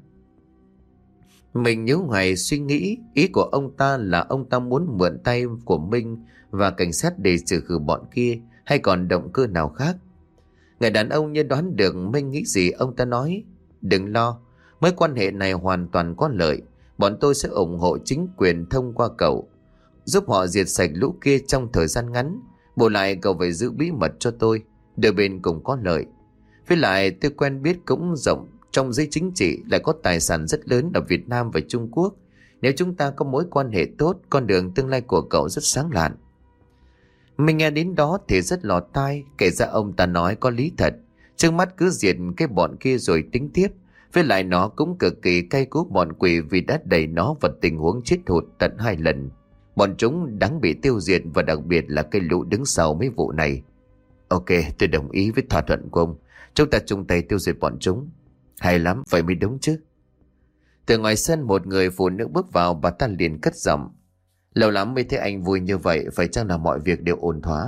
Mình nhíu mày suy nghĩ, ý của ông ta là ông ta muốn mượn tay của Minh và cảnh sát để xử khử bọn kia, hay còn động cơ nào khác. Người đàn ông như đoán được Minh nghĩ gì, ông ta nói: "Đừng lo, mối quan hệ này hoàn toàn có lợi. Bọn tôi sẽ ủng hộ chính quyền thông qua cậu, giúp họ diệt sạch lũ kia trong thời gian ngắn. Bù lại cậu phải giữ bí mật cho tôi, đôi bên cùng có lợi. Với lại tôi quen biết cũng rộng trong giới chính trị, lại có tài sản rất lớn ở Việt Nam và Trung Quốc. Nếu chúng ta có mối quan hệ tốt, con đường tương lai của cậu rất sáng lạn." Mình nghe đến đó thì rất lọt tai, kể ra ông ta nói có lý thật. Trước mắt cứ diệt cái bọn kia rồi tính tiếp. Với lại nó cũng cực kỳ cay cú bọn quỷ vì đã đẩy nó vào tình huống chết hụt tận 2 lần. Bọn chúng đáng bị tiêu diệt, và đặc biệt là cái lũ đứng sau mấy vụ này. "Ok, tôi đồng ý với thỏa thuận của ông. Chúng ta chung tay tiêu diệt bọn chúng." "Hay lắm, vậy mới đúng chứ." Từ ngoài sân một người phụ nữ bước vào, bà ta liền cất giọng: "Lâu lắm mới thấy anh vui như vậy, phải chăng là mọi việc đều ổn thỏa?"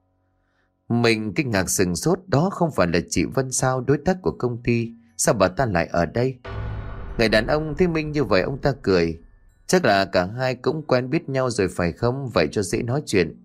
Mình kinh ngạc sừng sốt, đó không phải là chị Vân sao, đối tác của công ty, sao bà ta lại ở đây? Người đàn ông thấy Minh như vậy, ông ta cười: "Chắc là cả hai cũng quen biết nhau rồi phải không, vậy cho dễ nói chuyện."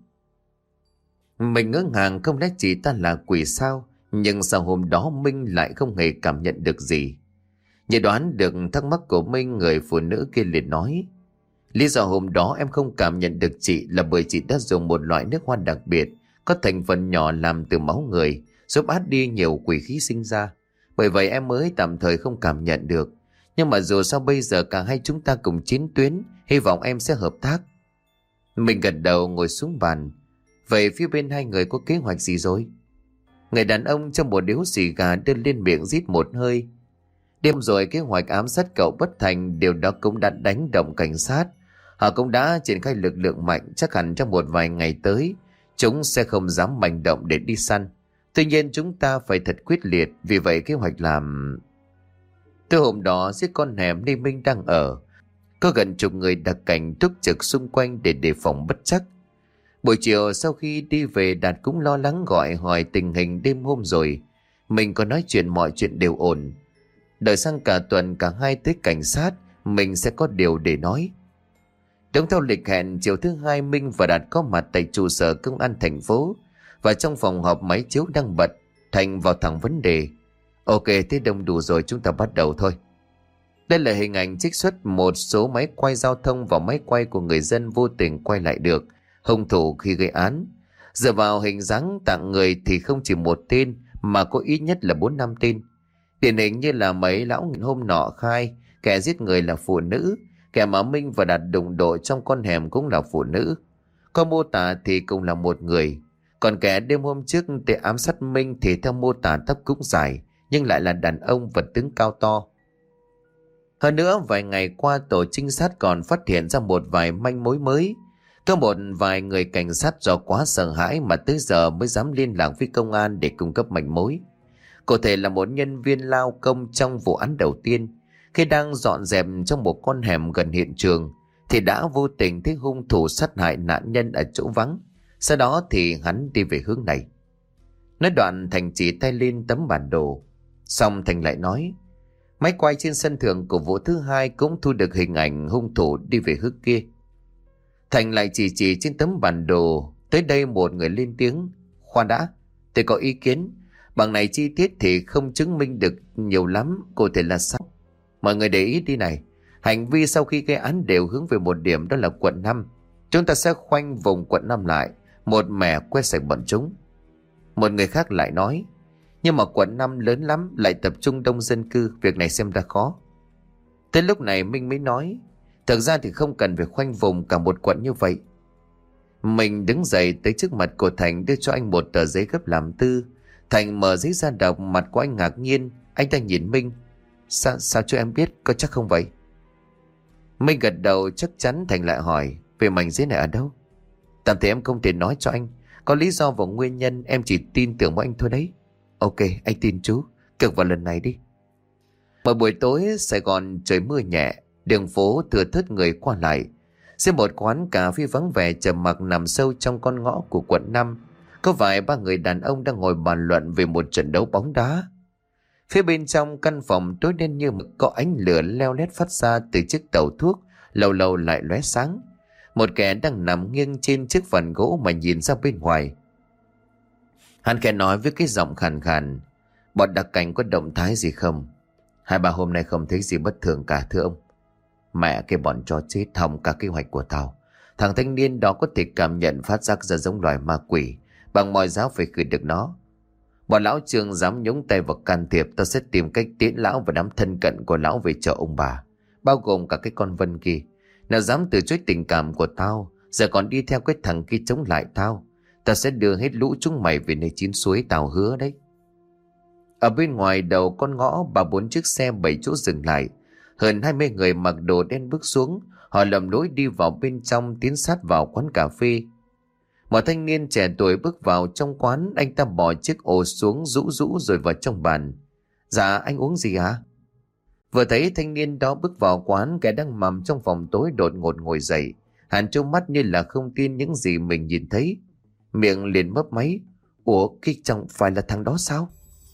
Mình ngỡ ngàng, không lẽ chị ta là quỷ sao? Nhưng sao hôm đó Minh lại không hề cảm nhận được gì? Như đoán được thắc mắc của Minh, người phụ nữ kia liền nói: "Lý do hôm đó em không cảm nhận được chị là bởi chị đã dùng một loại nước hoa đặc biệt, có thành phần nhỏ làm từ máu người, giúp át đi nhiều quỷ khí sinh ra. Bởi vậy em mới tạm thời không cảm nhận được. Nhưng mà dù sao bây giờ cả hai chúng ta cùng chiến tuyến, hy vọng em sẽ hợp tác." Mình gật đầu ngồi xuống bàn. "Vậy phía bên hai người có kế hoạch gì rồi?" Người đàn ông trong một điếu xì gà đưa lên miệng rít một hơi. "Đêm rồi kế hoạch ám sát cậu bất thành, điều đó cũng đã đánh động cảnh sát. Họ cũng đã triển khai lực lượng mạnh, chắc hẳn trong một vài ngày tới chúng sẽ không dám manh động để đi săn. Tuy nhiên chúng ta phải thật quyết liệt, vì vậy kế hoạch làm..." Từ hôm đó dưới con hẻm nơi Minh đang ở, có gần chục người đặc cảnh túc trực xung quanh để đề phòng bất trắc. Buổi chiều sau khi đi về, Đạt cũng lo lắng gọi hỏi tình hình đêm hôm rồi. Mình có nói chuyện mọi chuyện đều ổn. Đợi sang cả tuần cả hai tới cảnh sát, mình sẽ có điều để nói. Đúng theo lịch hẹn, chiều thứ hai Minh và Đạt có mặt tại trụ sở công an thành phố. Và trong phòng họp máy chiếu đang bật, Thành vào thẳng vấn đề: Ok, thế đông đủ rồi, chúng ta bắt đầu thôi. Đây là hình ảnh trích xuất một số máy quay giao thông và máy quay của người dân vô tình quay lại được hung thủ khi gây án. Dựa vào hình dáng tạng người thì không chỉ một tên mà có ít nhất là 4-5 tên. Điển hình như là mấy lão hôm nọ khai kẻ giết người là phụ nữ, kẻ mà Minh và Đạt đụng độ trong con hẻm cũng là phụ nữ. Có mô tả thì cũng là một người. Còn kẻ đêm hôm trước để ám sát Minh thì theo mô tả tóc cũng dài, nhưng lại là đàn ông và tướng cao to. Hơn nữa, vài ngày qua tổ trinh sát còn phát hiện ra một vài manh mối mới. Có một vài người cảnh sát do quá sợ hãi mà tới giờ mới dám liên lạc với công an để cung cấp manh mối. Cụ thể là một nhân viên lao công trong vụ án đầu tiên, khi đang dọn dẹp trong một con hẻm gần hiện trường thì đã vô tình thấy hung thủ sát hại nạn nhân ở chỗ vắng. Sau đó thì hắn đi về hướng này. Nói đoạn Thành chỉ tay lên tấm bản đồ. Xong Thành lại nói, máy quay trên sân thượng của vụ thứ hai cũng thu được hình ảnh hung thủ đi về hướng kia. Thành lại chỉ trên tấm bản đồ. Tới đây một người lên tiếng, khoan đã, tôi có ý kiến. Bằng này chi tiết thì không chứng minh được nhiều lắm, cụ thể là sao? Mọi người để ý đi này, hành vi sau khi gây án đều hướng về một điểm, đó là quận 5. Chúng ta sẽ khoanh vùng quận 5 lại, một mẻ quét sạch bọn chúng. Một người khác lại nói, nhưng mà quận 5 lớn lắm, lại tập trung đông dân cư, việc này xem ra khó. Tới lúc này Minh mới nói, thực ra thì không cần phải khoanh vùng cả một quận như vậy. Mình đứng dậy tới trước mặt của Thành, đưa cho anh một tờ giấy gấp làm tư. Thành mở giấy ra đọc, mặt của anh ngạc nhiên. Anh ta nhìn Minh, sao cho em biết, có chắc không vậy? Minh gật đầu chắc chắn. Thành lại hỏi, về mảnh giấy này ở đâu? Tạm thời em không thể nói cho anh, có lý do và nguyên nhân, em chỉ tin tưởng vào anh thôi đấy. Ok, anh tin chú, cực vào lần này đi. Một buổi tối Sài Gòn trời mưa nhẹ, đường phố thưa thớt người qua lại. Trên một quán cà phê vắng vẻ trầm mặc nằm sâu trong con ngõ của quận 5, có vài ba người đàn ông đang ngồi bàn luận về một trận đấu bóng đá. Phía bên trong căn phòng tối đen như mực, có ánh lửa leo lét phát ra từ chiếc tàu thuốc, lâu lâu lại lóe sáng. Một kẻ đang nằm nghiêng trên chiếc phần gỗ mà nhìn ra bên ngoài. Hắn khẽ nói với cái giọng khàn khàn, bọn đặc cảnh có động thái gì không? 2-3 hôm nay không thấy gì bất thường cả thưa ông. Mẹ cái bọn chó chết hỏng cả kế hoạch của tao. Thằng thanh niên đó có thể cảm nhận phát giác ra giống loài ma quỷ, bằng mọi giá phải khử được nó. Bọn lão Trương dám nhúng tay vào can thiệp, tao sẽ tìm cách tiễn lão và đám thân cận của lão về chợ ông bà, bao gồm cả cái con Vân kia. Nào dám từ chối tình cảm của tao, giờ còn đi theo cái thằng kia chống lại tao, tao sẽ đưa hết lũ chúng mày về nơi chín suối, tao hứa đấy. Ở bên ngoài đầu con ngõ, 3-4 chiếc xe 7 chỗ dừng lại. Hơn 20 người mặc đồ đen bước xuống. Họ lầm lối đi vào bên trong, tiến sát vào quán cà phê. Một thanh niên trẻ tuổi bước vào trong quán. Anh ta bỏ chiếc ổ xuống, rũ rũ rồi vào trong bàn. Dạ, anh uống gì hả? Vừa thấy thanh niên đó bước vào quán, kẻ đang mầm trong phòng tối đột ngột ngồi dậy. Hắn trông mắt như là không tin những gì mình nhìn thấy. Miệng liền mấp máy. Ủa, cái chồng phải là thằng đó sao?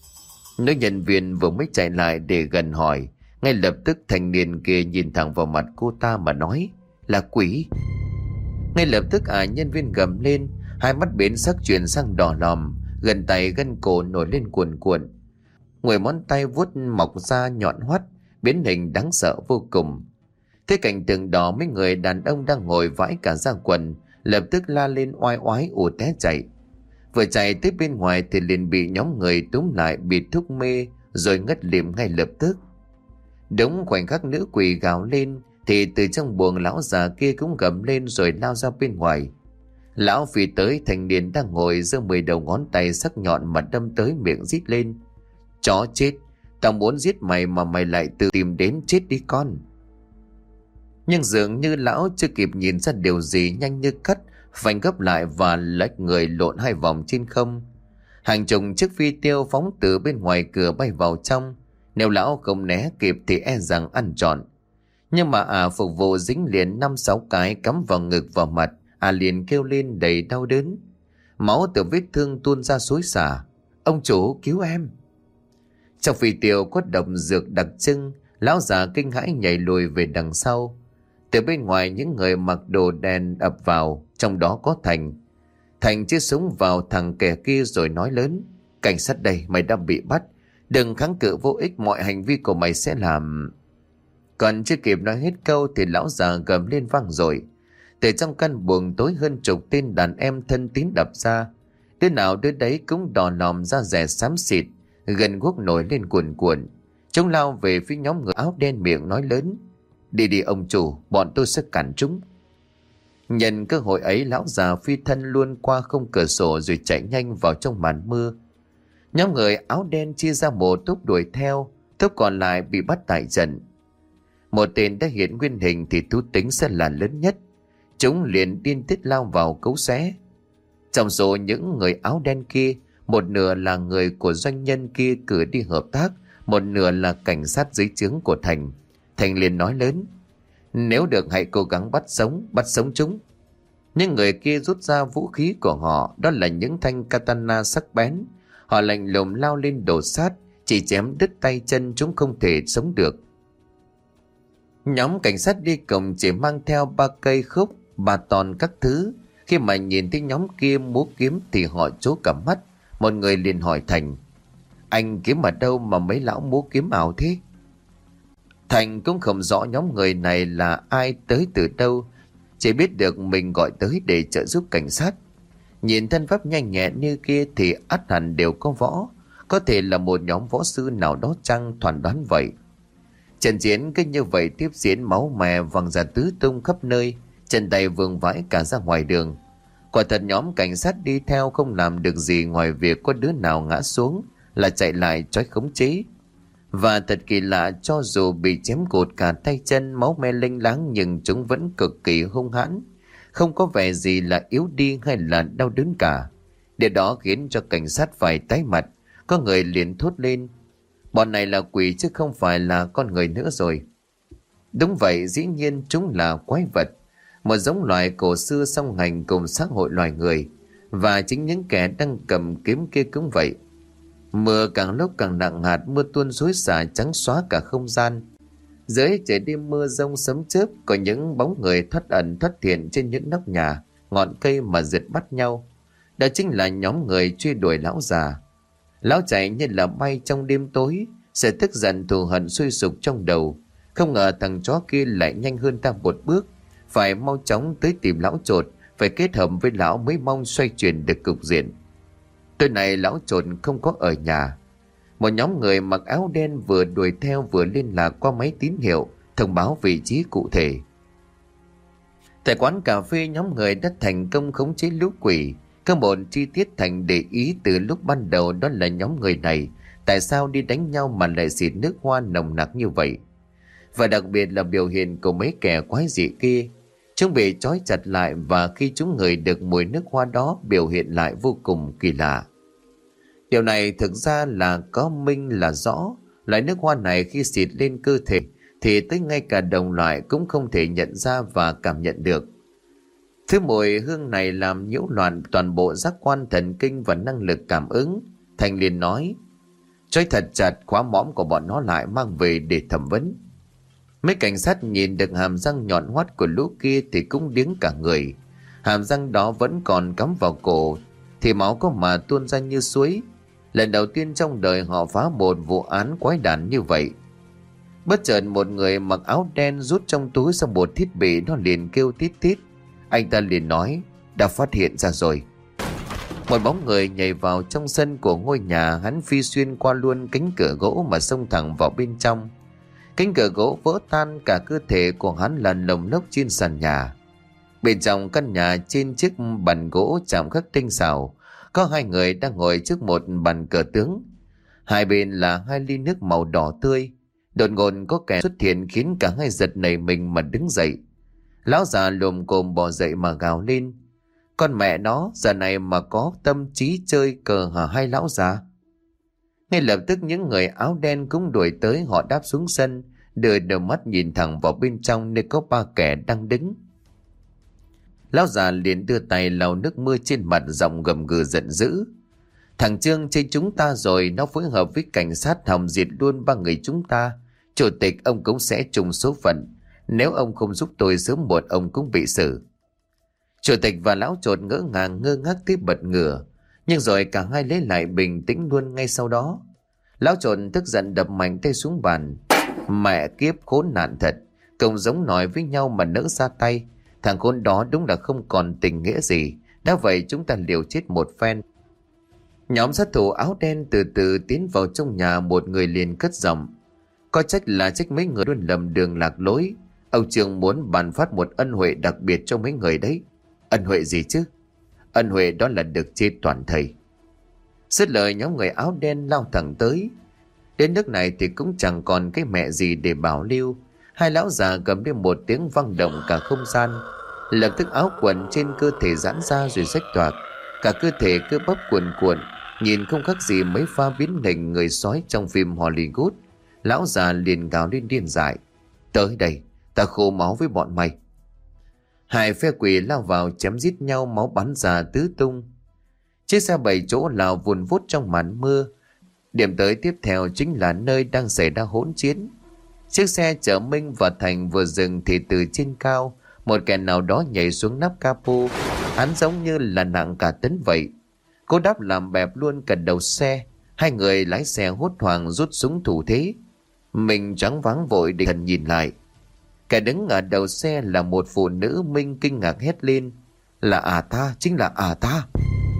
Nữ nhân viên vừa mới chạy lại để gần hỏi, ngay lập tức thanh niên kia nhìn thẳng vào mặt cô ta mà nói, là quỷ. Ngay lập tức nhân viên gầm lên, hai mắt biến sắc chuyển sang đỏ lòm, gần tay gân cổ nổi lên cuồn cuộn. Người ngón tay vuốt mọc ra nhọn hoắt, biến hình đáng sợ vô cùng. Thế cảnh tượng đó, mấy người đàn ông đang ngồi vãi cả da quần, lập tức la lên oai oái ù té chạy. Vừa chạy tới bên ngoài thì liền bị nhóm người túm lại, bị thuốc mê rồi ngất lịm ngay lập tức. Đúng khoảnh khắc nữ quỷ gào lên thì từ trong buồng lão già kia cũng gầm lên rồi lao ra bên ngoài. Lão phi tới thanh niên đang ngồi, giơ 10 đầu ngón tay sắc nhọn mà đâm tới miệng rít lên, chó chết, tao muốn giết mày mà mày lại tự tìm đến, chết đi con. Nhưng dường như lão chưa kịp nhìn ra điều gì, nhanh như cắt phanh gấp lại và lách người lộn 2 vòng trên không. Hàng chục chiếc phi tiêu phóng từ bên ngoài cửa bay vào trong. Nếu lão không né kịp thì e rằng ăn trọn. Nhưng mà phục vụ dính liền 5-6 cái cắm vào ngực vào mặt. Liền kêu lên đầy đau đớn. Máu từ vết thương tuôn ra xối xả. Ông chủ cứu em. Trong phi tiêu có độc dược đặc trưng. Lão già kinh hãi nhảy lùi về đằng sau. Từ bên ngoài những người mặc đồ đen ập vào, trong đó có Thành. Thành chĩa súng vào thằng kẻ kia rồi nói lớn, cảnh sát đây, mày đã bị bắt. Đừng kháng cự vô ích, mọi hành vi của mày sẽ làm... Còn chưa kịp nói hết câu thì lão già gầm lên vang rồi. Từ trong căn buồng tối hơn chục tên đàn em thân tín đập ra. Đứa nào đứa đấy cũng đỏ lòm da rẻ xám xịt, gần guốc nổi lên cuồn cuộn. Chúng lao về phía nhóm người áo đen, miệng nói lớn: Đi đi ông chủ, bọn tôi sẽ cản chúng. Nhân cơ hội ấy, lão già phi thân luôn qua khung cửa sổ rồi chạy nhanh vào trong màn mưa. Nhóm người áo đen chia ra một tốp đuổi theo, tốp còn lại bị bắt tại trận. Một tên đã hiện nguyên hình thì thú tính sẽ là lớn nhất. Chúng liền điên tiết lao vào cấu xé. Trong số những người áo đen kia, một nửa là người của doanh nhân kia cử đi hợp tác, một nửa là cảnh sát dưới trướng của Thành. Thành liền nói lớn: Nếu được hãy cố gắng bắt sống chúng. Những người kia rút ra vũ khí của họ, đó là những thanh katana sắc bén. Họ lạnh lùng lao lên đổ sát, chỉ chém đứt tay chân chúng không thể sống được. Nhóm cảnh sát đi cùng chỉ mang theo 3 cây khúc, 3 tòn các thứ. Khi mà nhìn thấy nhóm kia múa kiếm thì họ trố cả mắt. Một người liền hỏi Thành: Anh kiếm ở đâu mà mấy lão múa kiếm ảo thế? Thành cũng không rõ nhóm người này là ai, tới từ đâu, chỉ biết được mình gọi tới để trợ giúp cảnh sát. Nhìn thân pháp nhanh nhẹn như kia thì ắt hẳn đều có võ, có thể là một nhóm võ sư nào đó chăng, thoàn đoán vậy. Trận chiến cứ như vậy tiếp diễn, máu me văng ra tứ tung khắp nơi, chân tay vương vãi cả ra ngoài đường. Quả thật nhóm cảnh sát đi theo không làm được gì ngoài việc có đứa nào ngã xuống là chạy lại trói khống chế. Và thật kỳ lạ, cho dù bị chém cụt cả tay chân, máu me lênh láng, nhưng chúng vẫn cực kỳ hung hãn, không có vẻ gì là yếu đi hay là đau đớn cả. Điều đó khiến cho cảnh sát phải tái mặt. Có người liền thốt lên: Bọn này là quỷ chứ không phải là con người nữa rồi. Đúng vậy, dĩ nhiên chúng là quái vật, một giống loài cổ xưa song hành cùng xã hội loài người. Và chính những kẻ đang cầm kiếm kia cũng vậy. Mưa càng lúc càng nặng hạt, mưa tuôn xối xả trắng xóa cả không gian. Dưới trời đêm mưa rông sấm chớp, có những bóng người thoát ẩn thoát hiện trên những nóc nhà, ngọn cây mà giật bắt nhau. Đó chính là nhóm người truy đuổi lão già. Lão chạy như là bay trong đêm tối, sự tức giận thù hận sôi sục trong đầu. Không ngờ thằng chó kia lại nhanh hơn ta một bước, phải mau chóng tới tìm lão chột, phải kết hợp với lão mới mong xoay chuyển được cục diện. Tối nay lão chột không có ở nhà. Một nhóm người mặc áo đen vừa đuổi theo vừa liên lạc qua máy tín hiệu thông báo vị trí cụ thể. Tại quán cà phê, nhóm người đã thành công khống chế lũ quỷ. Có một chi tiết Thành để ý từ lúc ban đầu, đó là nhóm người này tại sao đi đánh nhau mà lại xịt nước hoa nồng nặc như vậy. Và đặc biệt là biểu hiện của mấy kẻ quái dị kia. Chúng bị trói chặt lại, và khi chúng ngửi được mùi nước hoa đó, biểu hiện lại vô cùng kỳ lạ. Điều này thực ra là có minh là rõ. Loại nước hoa này khi xịt lên cơ thể thì tới ngay cả đồng loại cũng không thể nhận ra và cảm nhận được. Thứ mùi hương này làm nhiễu loạn toàn bộ giác quan thần kinh và năng lực cảm ứng. Thành liền nói: Trói thật chặt, khóa mõm của bọn nó lại, mang về để thẩm vấn. Mấy cảnh sát nhìn được hàm răng nhọn hoắt của lũ kia thì cũng điếng cả người. Hàm răng đó vẫn còn cắm vào cổ, thì máu có mà tuôn ra như suối. Lần đầu tiên trong đời họ phá một vụ án quái đản như vậy. Bất chợt một người mặc áo đen rút trong túi ra một thiết bị, nó liền kêu tít tít. Anh ta liền nói: Đã phát hiện ra rồi. Một bóng người nhảy vào trong sân của ngôi nhà, hắn phi xuyên qua luôn cánh cửa gỗ mà xông thẳng vào bên trong. Cánh cửa gỗ vỡ tan, cả cơ thể của hắn là lồng lốc trên sàn nhà. Bên trong căn nhà, trên chiếc bàn gỗ chạm khắc tinh xảo, có 2 người đang ngồi trước một bàn cờ tướng. Hai bên là 2 ly nước màu đỏ tươi. Đột ngột có kẻ xuất hiện khiến cả hai giật nảy mình mà đứng dậy. Lão già lồm cồm bò dậy mà gào lên: Con mẹ nó, giờ này mà có tâm trí chơi cờ hả hai lão già? Ngay lập tức những người áo đen cũng đuổi tới. Họ đáp xuống sân, đưa đầu mắt nhìn thẳng vào bên trong nơi có 3 kẻ đang đứng. Lão già liền đưa tay lau nước mưa trên mặt, giọng gầm gừ giận dữ: Thằng Trương chơi chúng ta rồi, nó phối hợp với cảnh sát hòng diệt luôn 3 người chúng ta. Chủ tịch, ông cũng sẽ trùng số phận. Nếu ông không giúp tôi, sớm muộn ông cũng bị xử. Chủ tịch và lão chột ngỡ ngàng ngơ ngác tiếp bật ngửa, nhưng rồi cả hai lấy lại bình tĩnh luôn ngay sau đó. Lão trộn tức giận đập mạnh tay xuống bàn. Mẹ kiếp khốn nạn thật, công giống nói với nhau mà nỡ ra tay. Thằng khốn đó đúng là không còn tình nghĩa gì. Đã vậy chúng ta liều chết một phen. Nhóm sát thủ áo đen từ từ tiến vào trong nhà. Một người liền cất giọng: có trách là trách mấy người luôn lầm đường lạc lối. Ông Trường muốn ban phát một ân huệ đặc biệt cho mấy người đấy. Ân huệ gì chứ? Ân huệ đó là được chết toàn thây. Dứt lời, nhóm người áo đen lao thẳng tới. Đến nước này thì cũng chẳng còn cái mẹ gì để bảo lưu. Hai lão già gầm lên một tiếng vang động cả không gian. Lập tức áo quần trên cơ thể giãn ra rồi rách toạc. Cả cơ thể cơ bắp cuồn cuộn, nhìn không khác gì mấy pha biến hình người sói trong phim Hollywood. Lão già liền gào lên điên dại: tới đây, ta khô máu với bọn mày. Hai phe quỷ lao vào chém giết nhau, máu bắn ra tứ tung. Chiếc xe 7 chỗ lao vùn vút trong màn mưa. Điểm tới tiếp theo chính là nơi đang xảy ra hỗn chiến. Chiếc xe chở Minh và Thành vừa dừng thì từ trên cao, một kẻ nào đó nhảy xuống nắp capo. Hắn giống như là nặng cả tấn vậy. Cô đáp làm bẹp luôn cả đầu xe. Hai người lái xe hốt hoảng rút súng thủ thế. Mình choáng váng vội định thần nhìn lại. Kẻ đứng ở đầu xe là một phụ nữ. Minh kinh ngạc hét lên: là ta, chính là ta.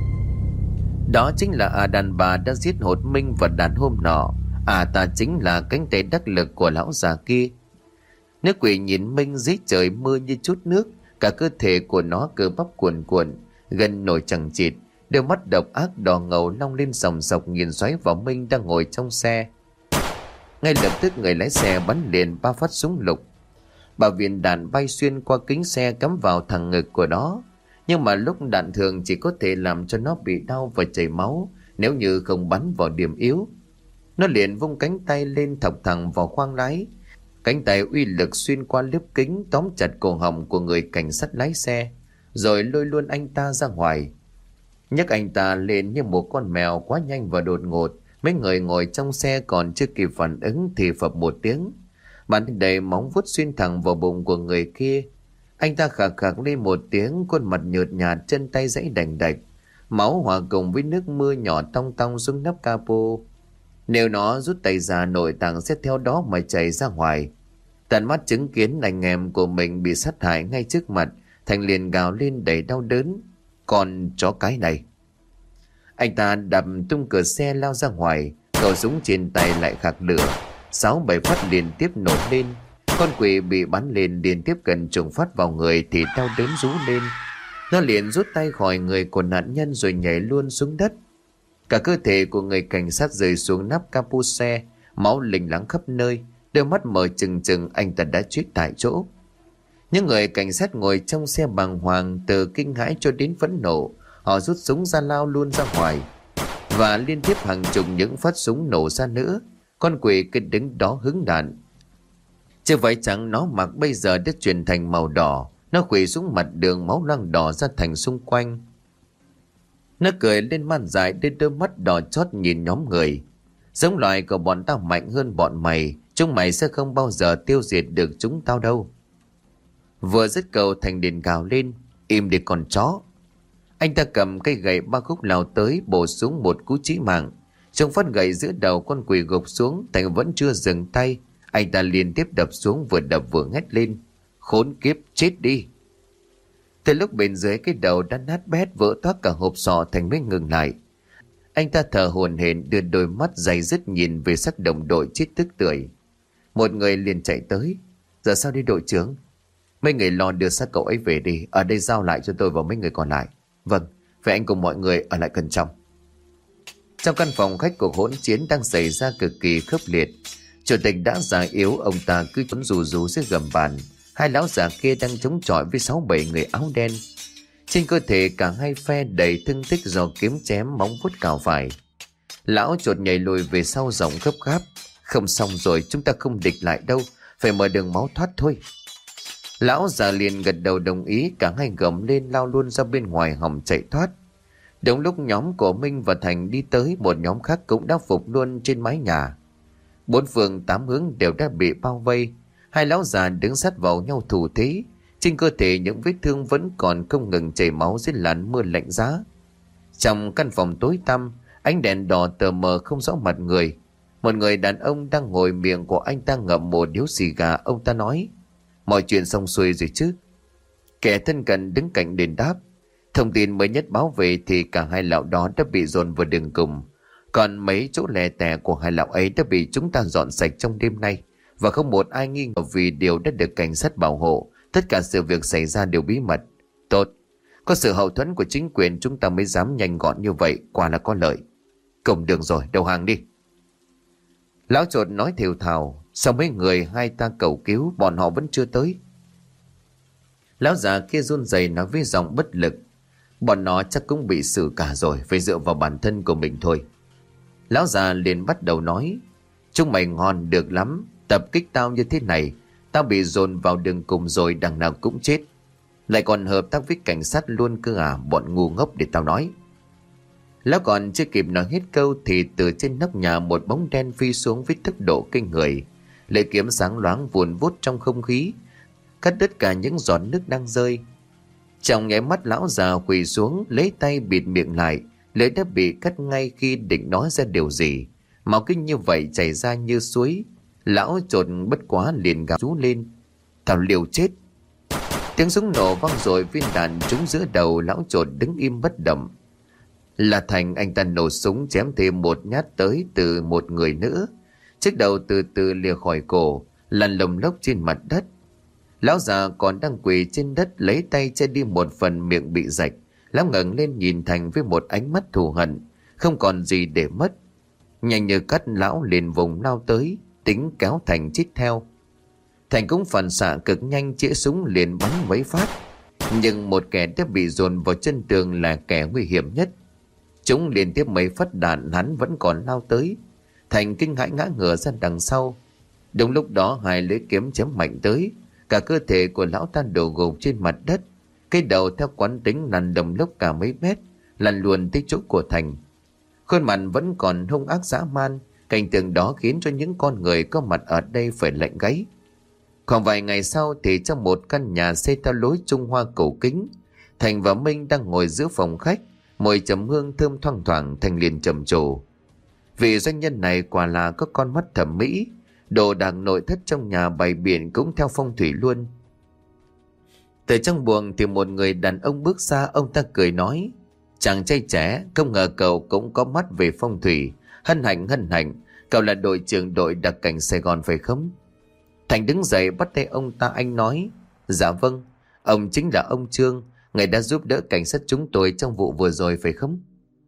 Đó chính là đàn bà đã giết hốt Minh và đàn hôm nọ. Ta chính là cánh tay đắc lực của lão già kia. Nữ quỷ nhìn Minh dưới trời mưa như chút nước. Cả cơ thể của nó cơ bắp cuồn cuộn, gần nổi chằng chịt. Đôi mắt độc ác đỏ ngầu long lên sòng sọc nhìn xoáy vào Minh đang ngồi trong xe. Ngay lập tức người lái xe bắn liền 3 phát súng lục. 3 viên đạn bay xuyên qua kính xe cắm vào thẳng ngực của nó. Nhưng mà lúc đạn thường chỉ có thể làm cho nó bị đau và chảy máu nếu như không bắn vào điểm yếu. Nó liền vung cánh tay lên thọc thẳng vào khoang lái. Cánh tay uy lực xuyên qua lớp kính tóm chặt cổ họng của người cảnh sát lái xe, rồi lôi luôn anh ta ra ngoài. Nhấc anh ta lên như một con mèo quá nhanh và đột ngột. Mấy người ngồi trong xe còn chưa kịp phản ứng thì phập một tiếng. Bàn đầy móng vuốt xuyên thẳng vào bụng của người kia. Anh ta khạc khạc lên một tiếng, khuôn mặt nhợt nhạt, chân tay giãy đành đạch. Máu hòa cùng với nước mưa nhỏ tong tong xuống nắp capo. Nếu nó rút tay ra, nội tạng sẽ theo đó mà chảy ra ngoài. Tận mắt chứng kiến anh em của mình bị sát hại ngay trước mặt, Thành liền gào lên đầy đau đớn: con chó cái này! Anh ta đập tung cửa xe lao ra ngoài, khẩu súng trên tay lại khạc lửa. 6-7 phát liên tiếp nổ lên. Con quỷ bị bắn lên liên tiếp gần chục phát vào người thì đau đớn rú lên. Nó liền rút tay khỏi người của nạn nhân rồi nhảy luôn xuống đất. Cả cơ thể của người cảnh sát rơi xuống nắp capo xe, máu lình láng khắp nơi, đôi mắt mở trừng trừng. Anh ta đã chết tại chỗ. Những người cảnh sát ngồi trong xe bàng hoàng, từ kinh hãi cho đến phẫn nộ. Họ rút súng ra lao luôn ra ngoài, và liên tiếp hàng chục những phát súng nổ ra nữa. Con quỷ cứ đứng đó hứng đạn. Chiếc váy trắng nó mặc bây giờ đã chuyển thành màu đỏ. Nó quỳ xuống mặt đường, máu loang đỏ ra thành xung quanh. Nó cười lên man dại, đến đôi mắt đỏ chót nhìn nhóm người: giống loài của bọn tao mạnh hơn bọn mày. Chúng mày sẽ không bao giờ tiêu diệt được chúng tao đâu. Vừa dứt câu, Thành liền gào lên: im đi con chó! Anh ta cầm cây gậy 3 khúc lao tới, bổ xuống một cú chí mạng. Trong phát gậy giữa đầu con quỷ gục xuống, Thành vẫn chưa dừng tay. Anh ta liên tiếp đập xuống, vừa đập vừa hét lên: khốn kiếp, chết đi! Từ lúc bên dưới cái đầu đã nát bét vỡ toác cả hộp sọ, Thành mới ngừng lại. Anh ta thở hổn hển, đưa đôi mắt dày dứt nhìn về xác đồng đội chết tức tưởi. Một người liền chạy tới: giờ sao đi đội trưởng? Mấy người lo đưa xác cậu ấy về đi, ở đây giao lại cho tôi và mấy người còn lại. Vâng, vậy anh cùng mọi người ở lại cẩn trọng. Trong căn phòng khách, cuộc hỗn chiến đang xảy ra cực kỳ khốc liệt. Chủ tịch đã già yếu, ông ta cứ trốn rù rú dưới gầm bàn. Hai lão già kia đang chống chọi với 6-7 người áo đen. Trên cơ thể cả hai phe đầy thương tích do kiếm chém, móng vuốt cào phải. Lão chột nhảy lùi về sau giọng gấp gáp: không xong rồi, chúng ta không địch lại đâu, phải mở đường máu thoát thôi. Lão già liền gật đầu đồng ý. Cả hai gầm lên lao luôn ra bên ngoài hòng chạy thoát. Đúng lúc nhóm của Minh và Thành đi tới, một nhóm khác cũng đã phục luôn trên mái nhà. 4 phương 8 hướng đều đã bị bao vây. Hai lão già đứng sát vào nhau thủ thế. Trên cơ thể những vết thương vẫn còn không ngừng chảy máu dưới làn mưa lạnh giá. Trong căn phòng tối tăm, ánh đèn đỏ tờ mờ không rõ mặt người. Một người đàn ông đang ngồi, miệng của anh ta ngậm một điếu xì gà. Ông ta nói: mọi chuyện xong xuôi rồi chứ? Kẻ thân cận đứng cạnh đền đáp: thông tin mới nhất báo về thì cả hai lão đó đã bị dồn vào đường cùng. Còn mấy chỗ lẻ tẻ của hai lão ấy đã bị chúng ta dọn sạch trong đêm nay. Và không một ai nghi ngờ vì điều đã được cảnh sát bảo hộ. Tất cả sự việc xảy ra đều bí mật. Tốt, có sự hậu thuẫn của chính quyền chúng ta mới dám nhanh gọn như vậy, quả là có lợi. Cổng đường rồi, đầu hàng đi. Lão Chột nói thều thào: sao mấy người hai ta cầu cứu bọn họ vẫn chưa tới? Lão già kia run rẩy nói với giọng bất lực: bọn nó chắc cũng bị xử cả rồi, phải dựa vào bản thân của mình thôi. Lão già liền bắt đầu nói: chúng mày ngon được lắm, tập kích tao như thế này, tao bị dồn vào đường cùng rồi, đằng nào cũng chết. Lại còn hợp tác với cảnh sát luôn cơ à, bọn ngu ngốc để tao nói. Lão còn chưa kịp nói hết câu thì từ trên nóc nhà một bóng đen phi xuống với tốc độ kinh người. Lưỡi kiếm sáng loáng vùn vút trong không khí, cắt đứt cả những giọt nước đang rơi. Trong nháy mắt lão già quỳ xuống, lấy tay bịt miệng lại. Lưỡi đã bị cắt ngay khi định nói ra điều gì. Máu kinh như vậy chảy ra như suối. Lão Chột bất quá liền gào rú lên: tao liều chết. Tiếng súng nổ vang rồi, viên đạn trúng giữa đầu lão Chột đứng im bất động. Là Thành, anh ta nổ súng chém thêm một nhát tới từ một người nữa. Chiếc đầu từ từ lìa khỏi cổ, lăn lồng lốc trên mặt đất. Lão già còn đang quỳ trên đất, lấy tay che đi một phần miệng bị rạch. Lão ngẩng lên nhìn Thành với một ánh mắt thù hận, không còn gì để mất. Nhanh như cắt, lão liền vùng lao tới, tính kéo Thành chít theo. Thành cũng phản xạ cực nhanh, chĩa súng liền bắn mấy phát. Nhưng một kẻ đã bị dồn vào chân tường là kẻ nguy hiểm nhất. Chúng liên tiếp mấy phát đạn, hắn vẫn còn lao tới. Thành kinh hãi ngã ngửa ra đằng sau. Đúng lúc đó hai lưỡi kiếm chém mạnh tới. Cả cơ thể của lão ta đổ gục trên mặt đất. Cái đầu theo quán tính lăn đồng lốc cả mấy mét, lăn luôn tới chỗ của Thành. Khuôn mặt vẫn còn hung ác dã man. Cảnh tượng đó khiến cho những con người có mặt ở đây phải lạnh gáy. Khoảng vài ngày sau thì trong một căn nhà xây theo lối Trung Hoa cổ kính, Thành và Minh đang ngồi giữa phòng khách, mùi trầm hương thơm thoang thoảng. Thành liền trầm trồ: vị doanh nhân này quả là có con mắt thẩm mỹ. Đồ đạc nội thất trong nhà bày biện cũng theo phong thủy luôn. Từ trong buồng thì một người đàn ông bước ra. Ông ta cười nói: chàng trai trẻ, không ngờ cậu cũng có mắt về phong thủy. Hân hạnh, hân hạnh. Cậu là đội trưởng đội đặc cảnh Sài Gòn phải không? Thành đứng dậy bắt tay ông ta, anh nói: dạ vâng, ông chính là ông Trương, người đã giúp đỡ cảnh sát chúng tôi trong vụ vừa rồi phải không?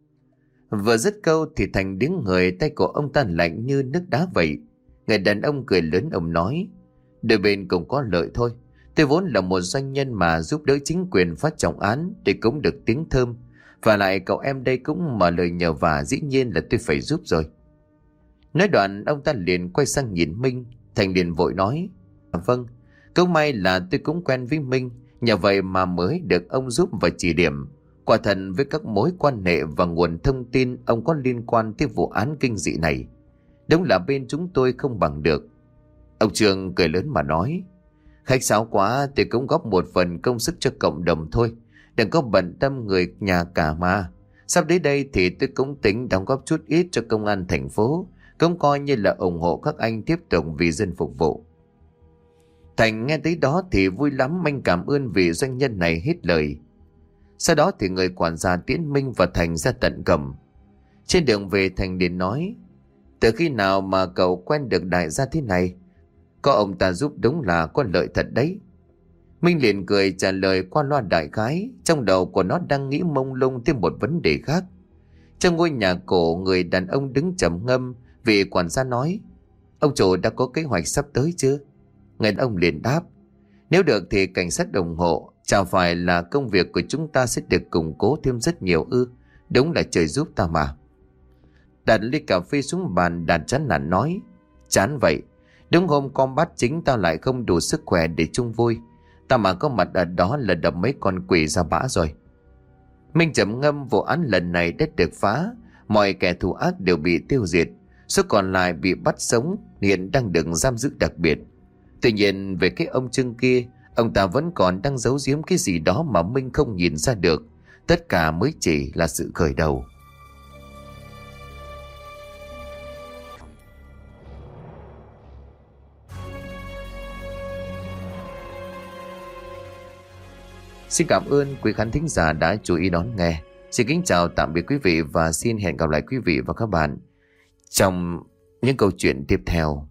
Vừa dứt câu thì Thành đứng người, tay của ông ta lạnh như nước đá vậy. Người đàn ông cười lớn, ông nói: đôi bên cùng có lợi thôi. Tôi vốn là một doanh nhân mà giúp đỡ chính quyền phát trọng án để cũng được tiếng thơm. Và lại cậu em đây cũng mở lời nhờ vả, dĩ nhiên là tôi phải giúp rồi. Nói đoạn ông ta liền quay sang nhìn Minh. Thành liền vội nói: vâng, cũng may là tôi cũng quen với Minh, nhờ vậy mà mới được ông giúp và chỉ điểm. Quả thật với các mối quan hệ và nguồn thông tin ông có liên quan tới vụ án kinh dị này, đúng là bên chúng tôi không bằng được. Ông Trương cười lớn mà nói: khách sáo quá, tôi cũng góp một phần công sức cho cộng đồng thôi. Đừng có bận tâm người nhà cả mà. Sắp đến đây thì tôi cũng tính đóng góp chút ít cho công an thành phố, cũng coi như là ủng hộ các anh tiếp tục vì dân phục vụ. Thành nghe tới đó thì vui lắm, anh cảm ơn vị doanh nhân này hết lời. Sau đó thì người quản gia tiễn Minh và Thành ra tận cổng. Trên đường về Thành liền nói: từ khi nào mà cậu quen được đại gia thế này? Có ông ta giúp đúng là có lợi thật đấy. Minh liền cười trả lời qua loa đại khái, trong đầu của nó đang nghĩ mông lung thêm một vấn đề khác. Trong ngôi nhà cổ, người đàn ông đứng trầm ngâm. Vị quản gia nói: ông chủ đã có kế hoạch sắp tới chưa? Người đàn ông liền đáp: nếu được thì cảnh sát ủng hộ. Chả phải là công việc của chúng ta sẽ được củng cố thêm rất nhiều ư? Đúng là trời giúp ta mà. Đặt ly cà phê xuống bàn, Đạt chán nản nói: chán vậy, đúng hôm combat chính tao lại không đủ sức khỏe để chung vui. Tao mà có mặt ở đó là đập mấy con quỷ ra bã rồi. Minh trầm ngâm, vụ án lần này đã được phá, mọi kẻ thù ác đều bị tiêu diệt, số còn lại bị bắt sống, hiện đang được giam giữ đặc biệt. Tuy nhiên về cái ông Trương kia, ông ta vẫn còn đang giấu giếm cái gì đó mà Minh không nhìn ra được. Tất cả mới chỉ là sự khởi đầu. Xin cảm ơn quý khán thính giả đã chú ý đón nghe. Xin kính chào tạm biệt quý vị và xin hẹn gặp lại quý vị và các bạn trong những câu chuyện tiếp theo.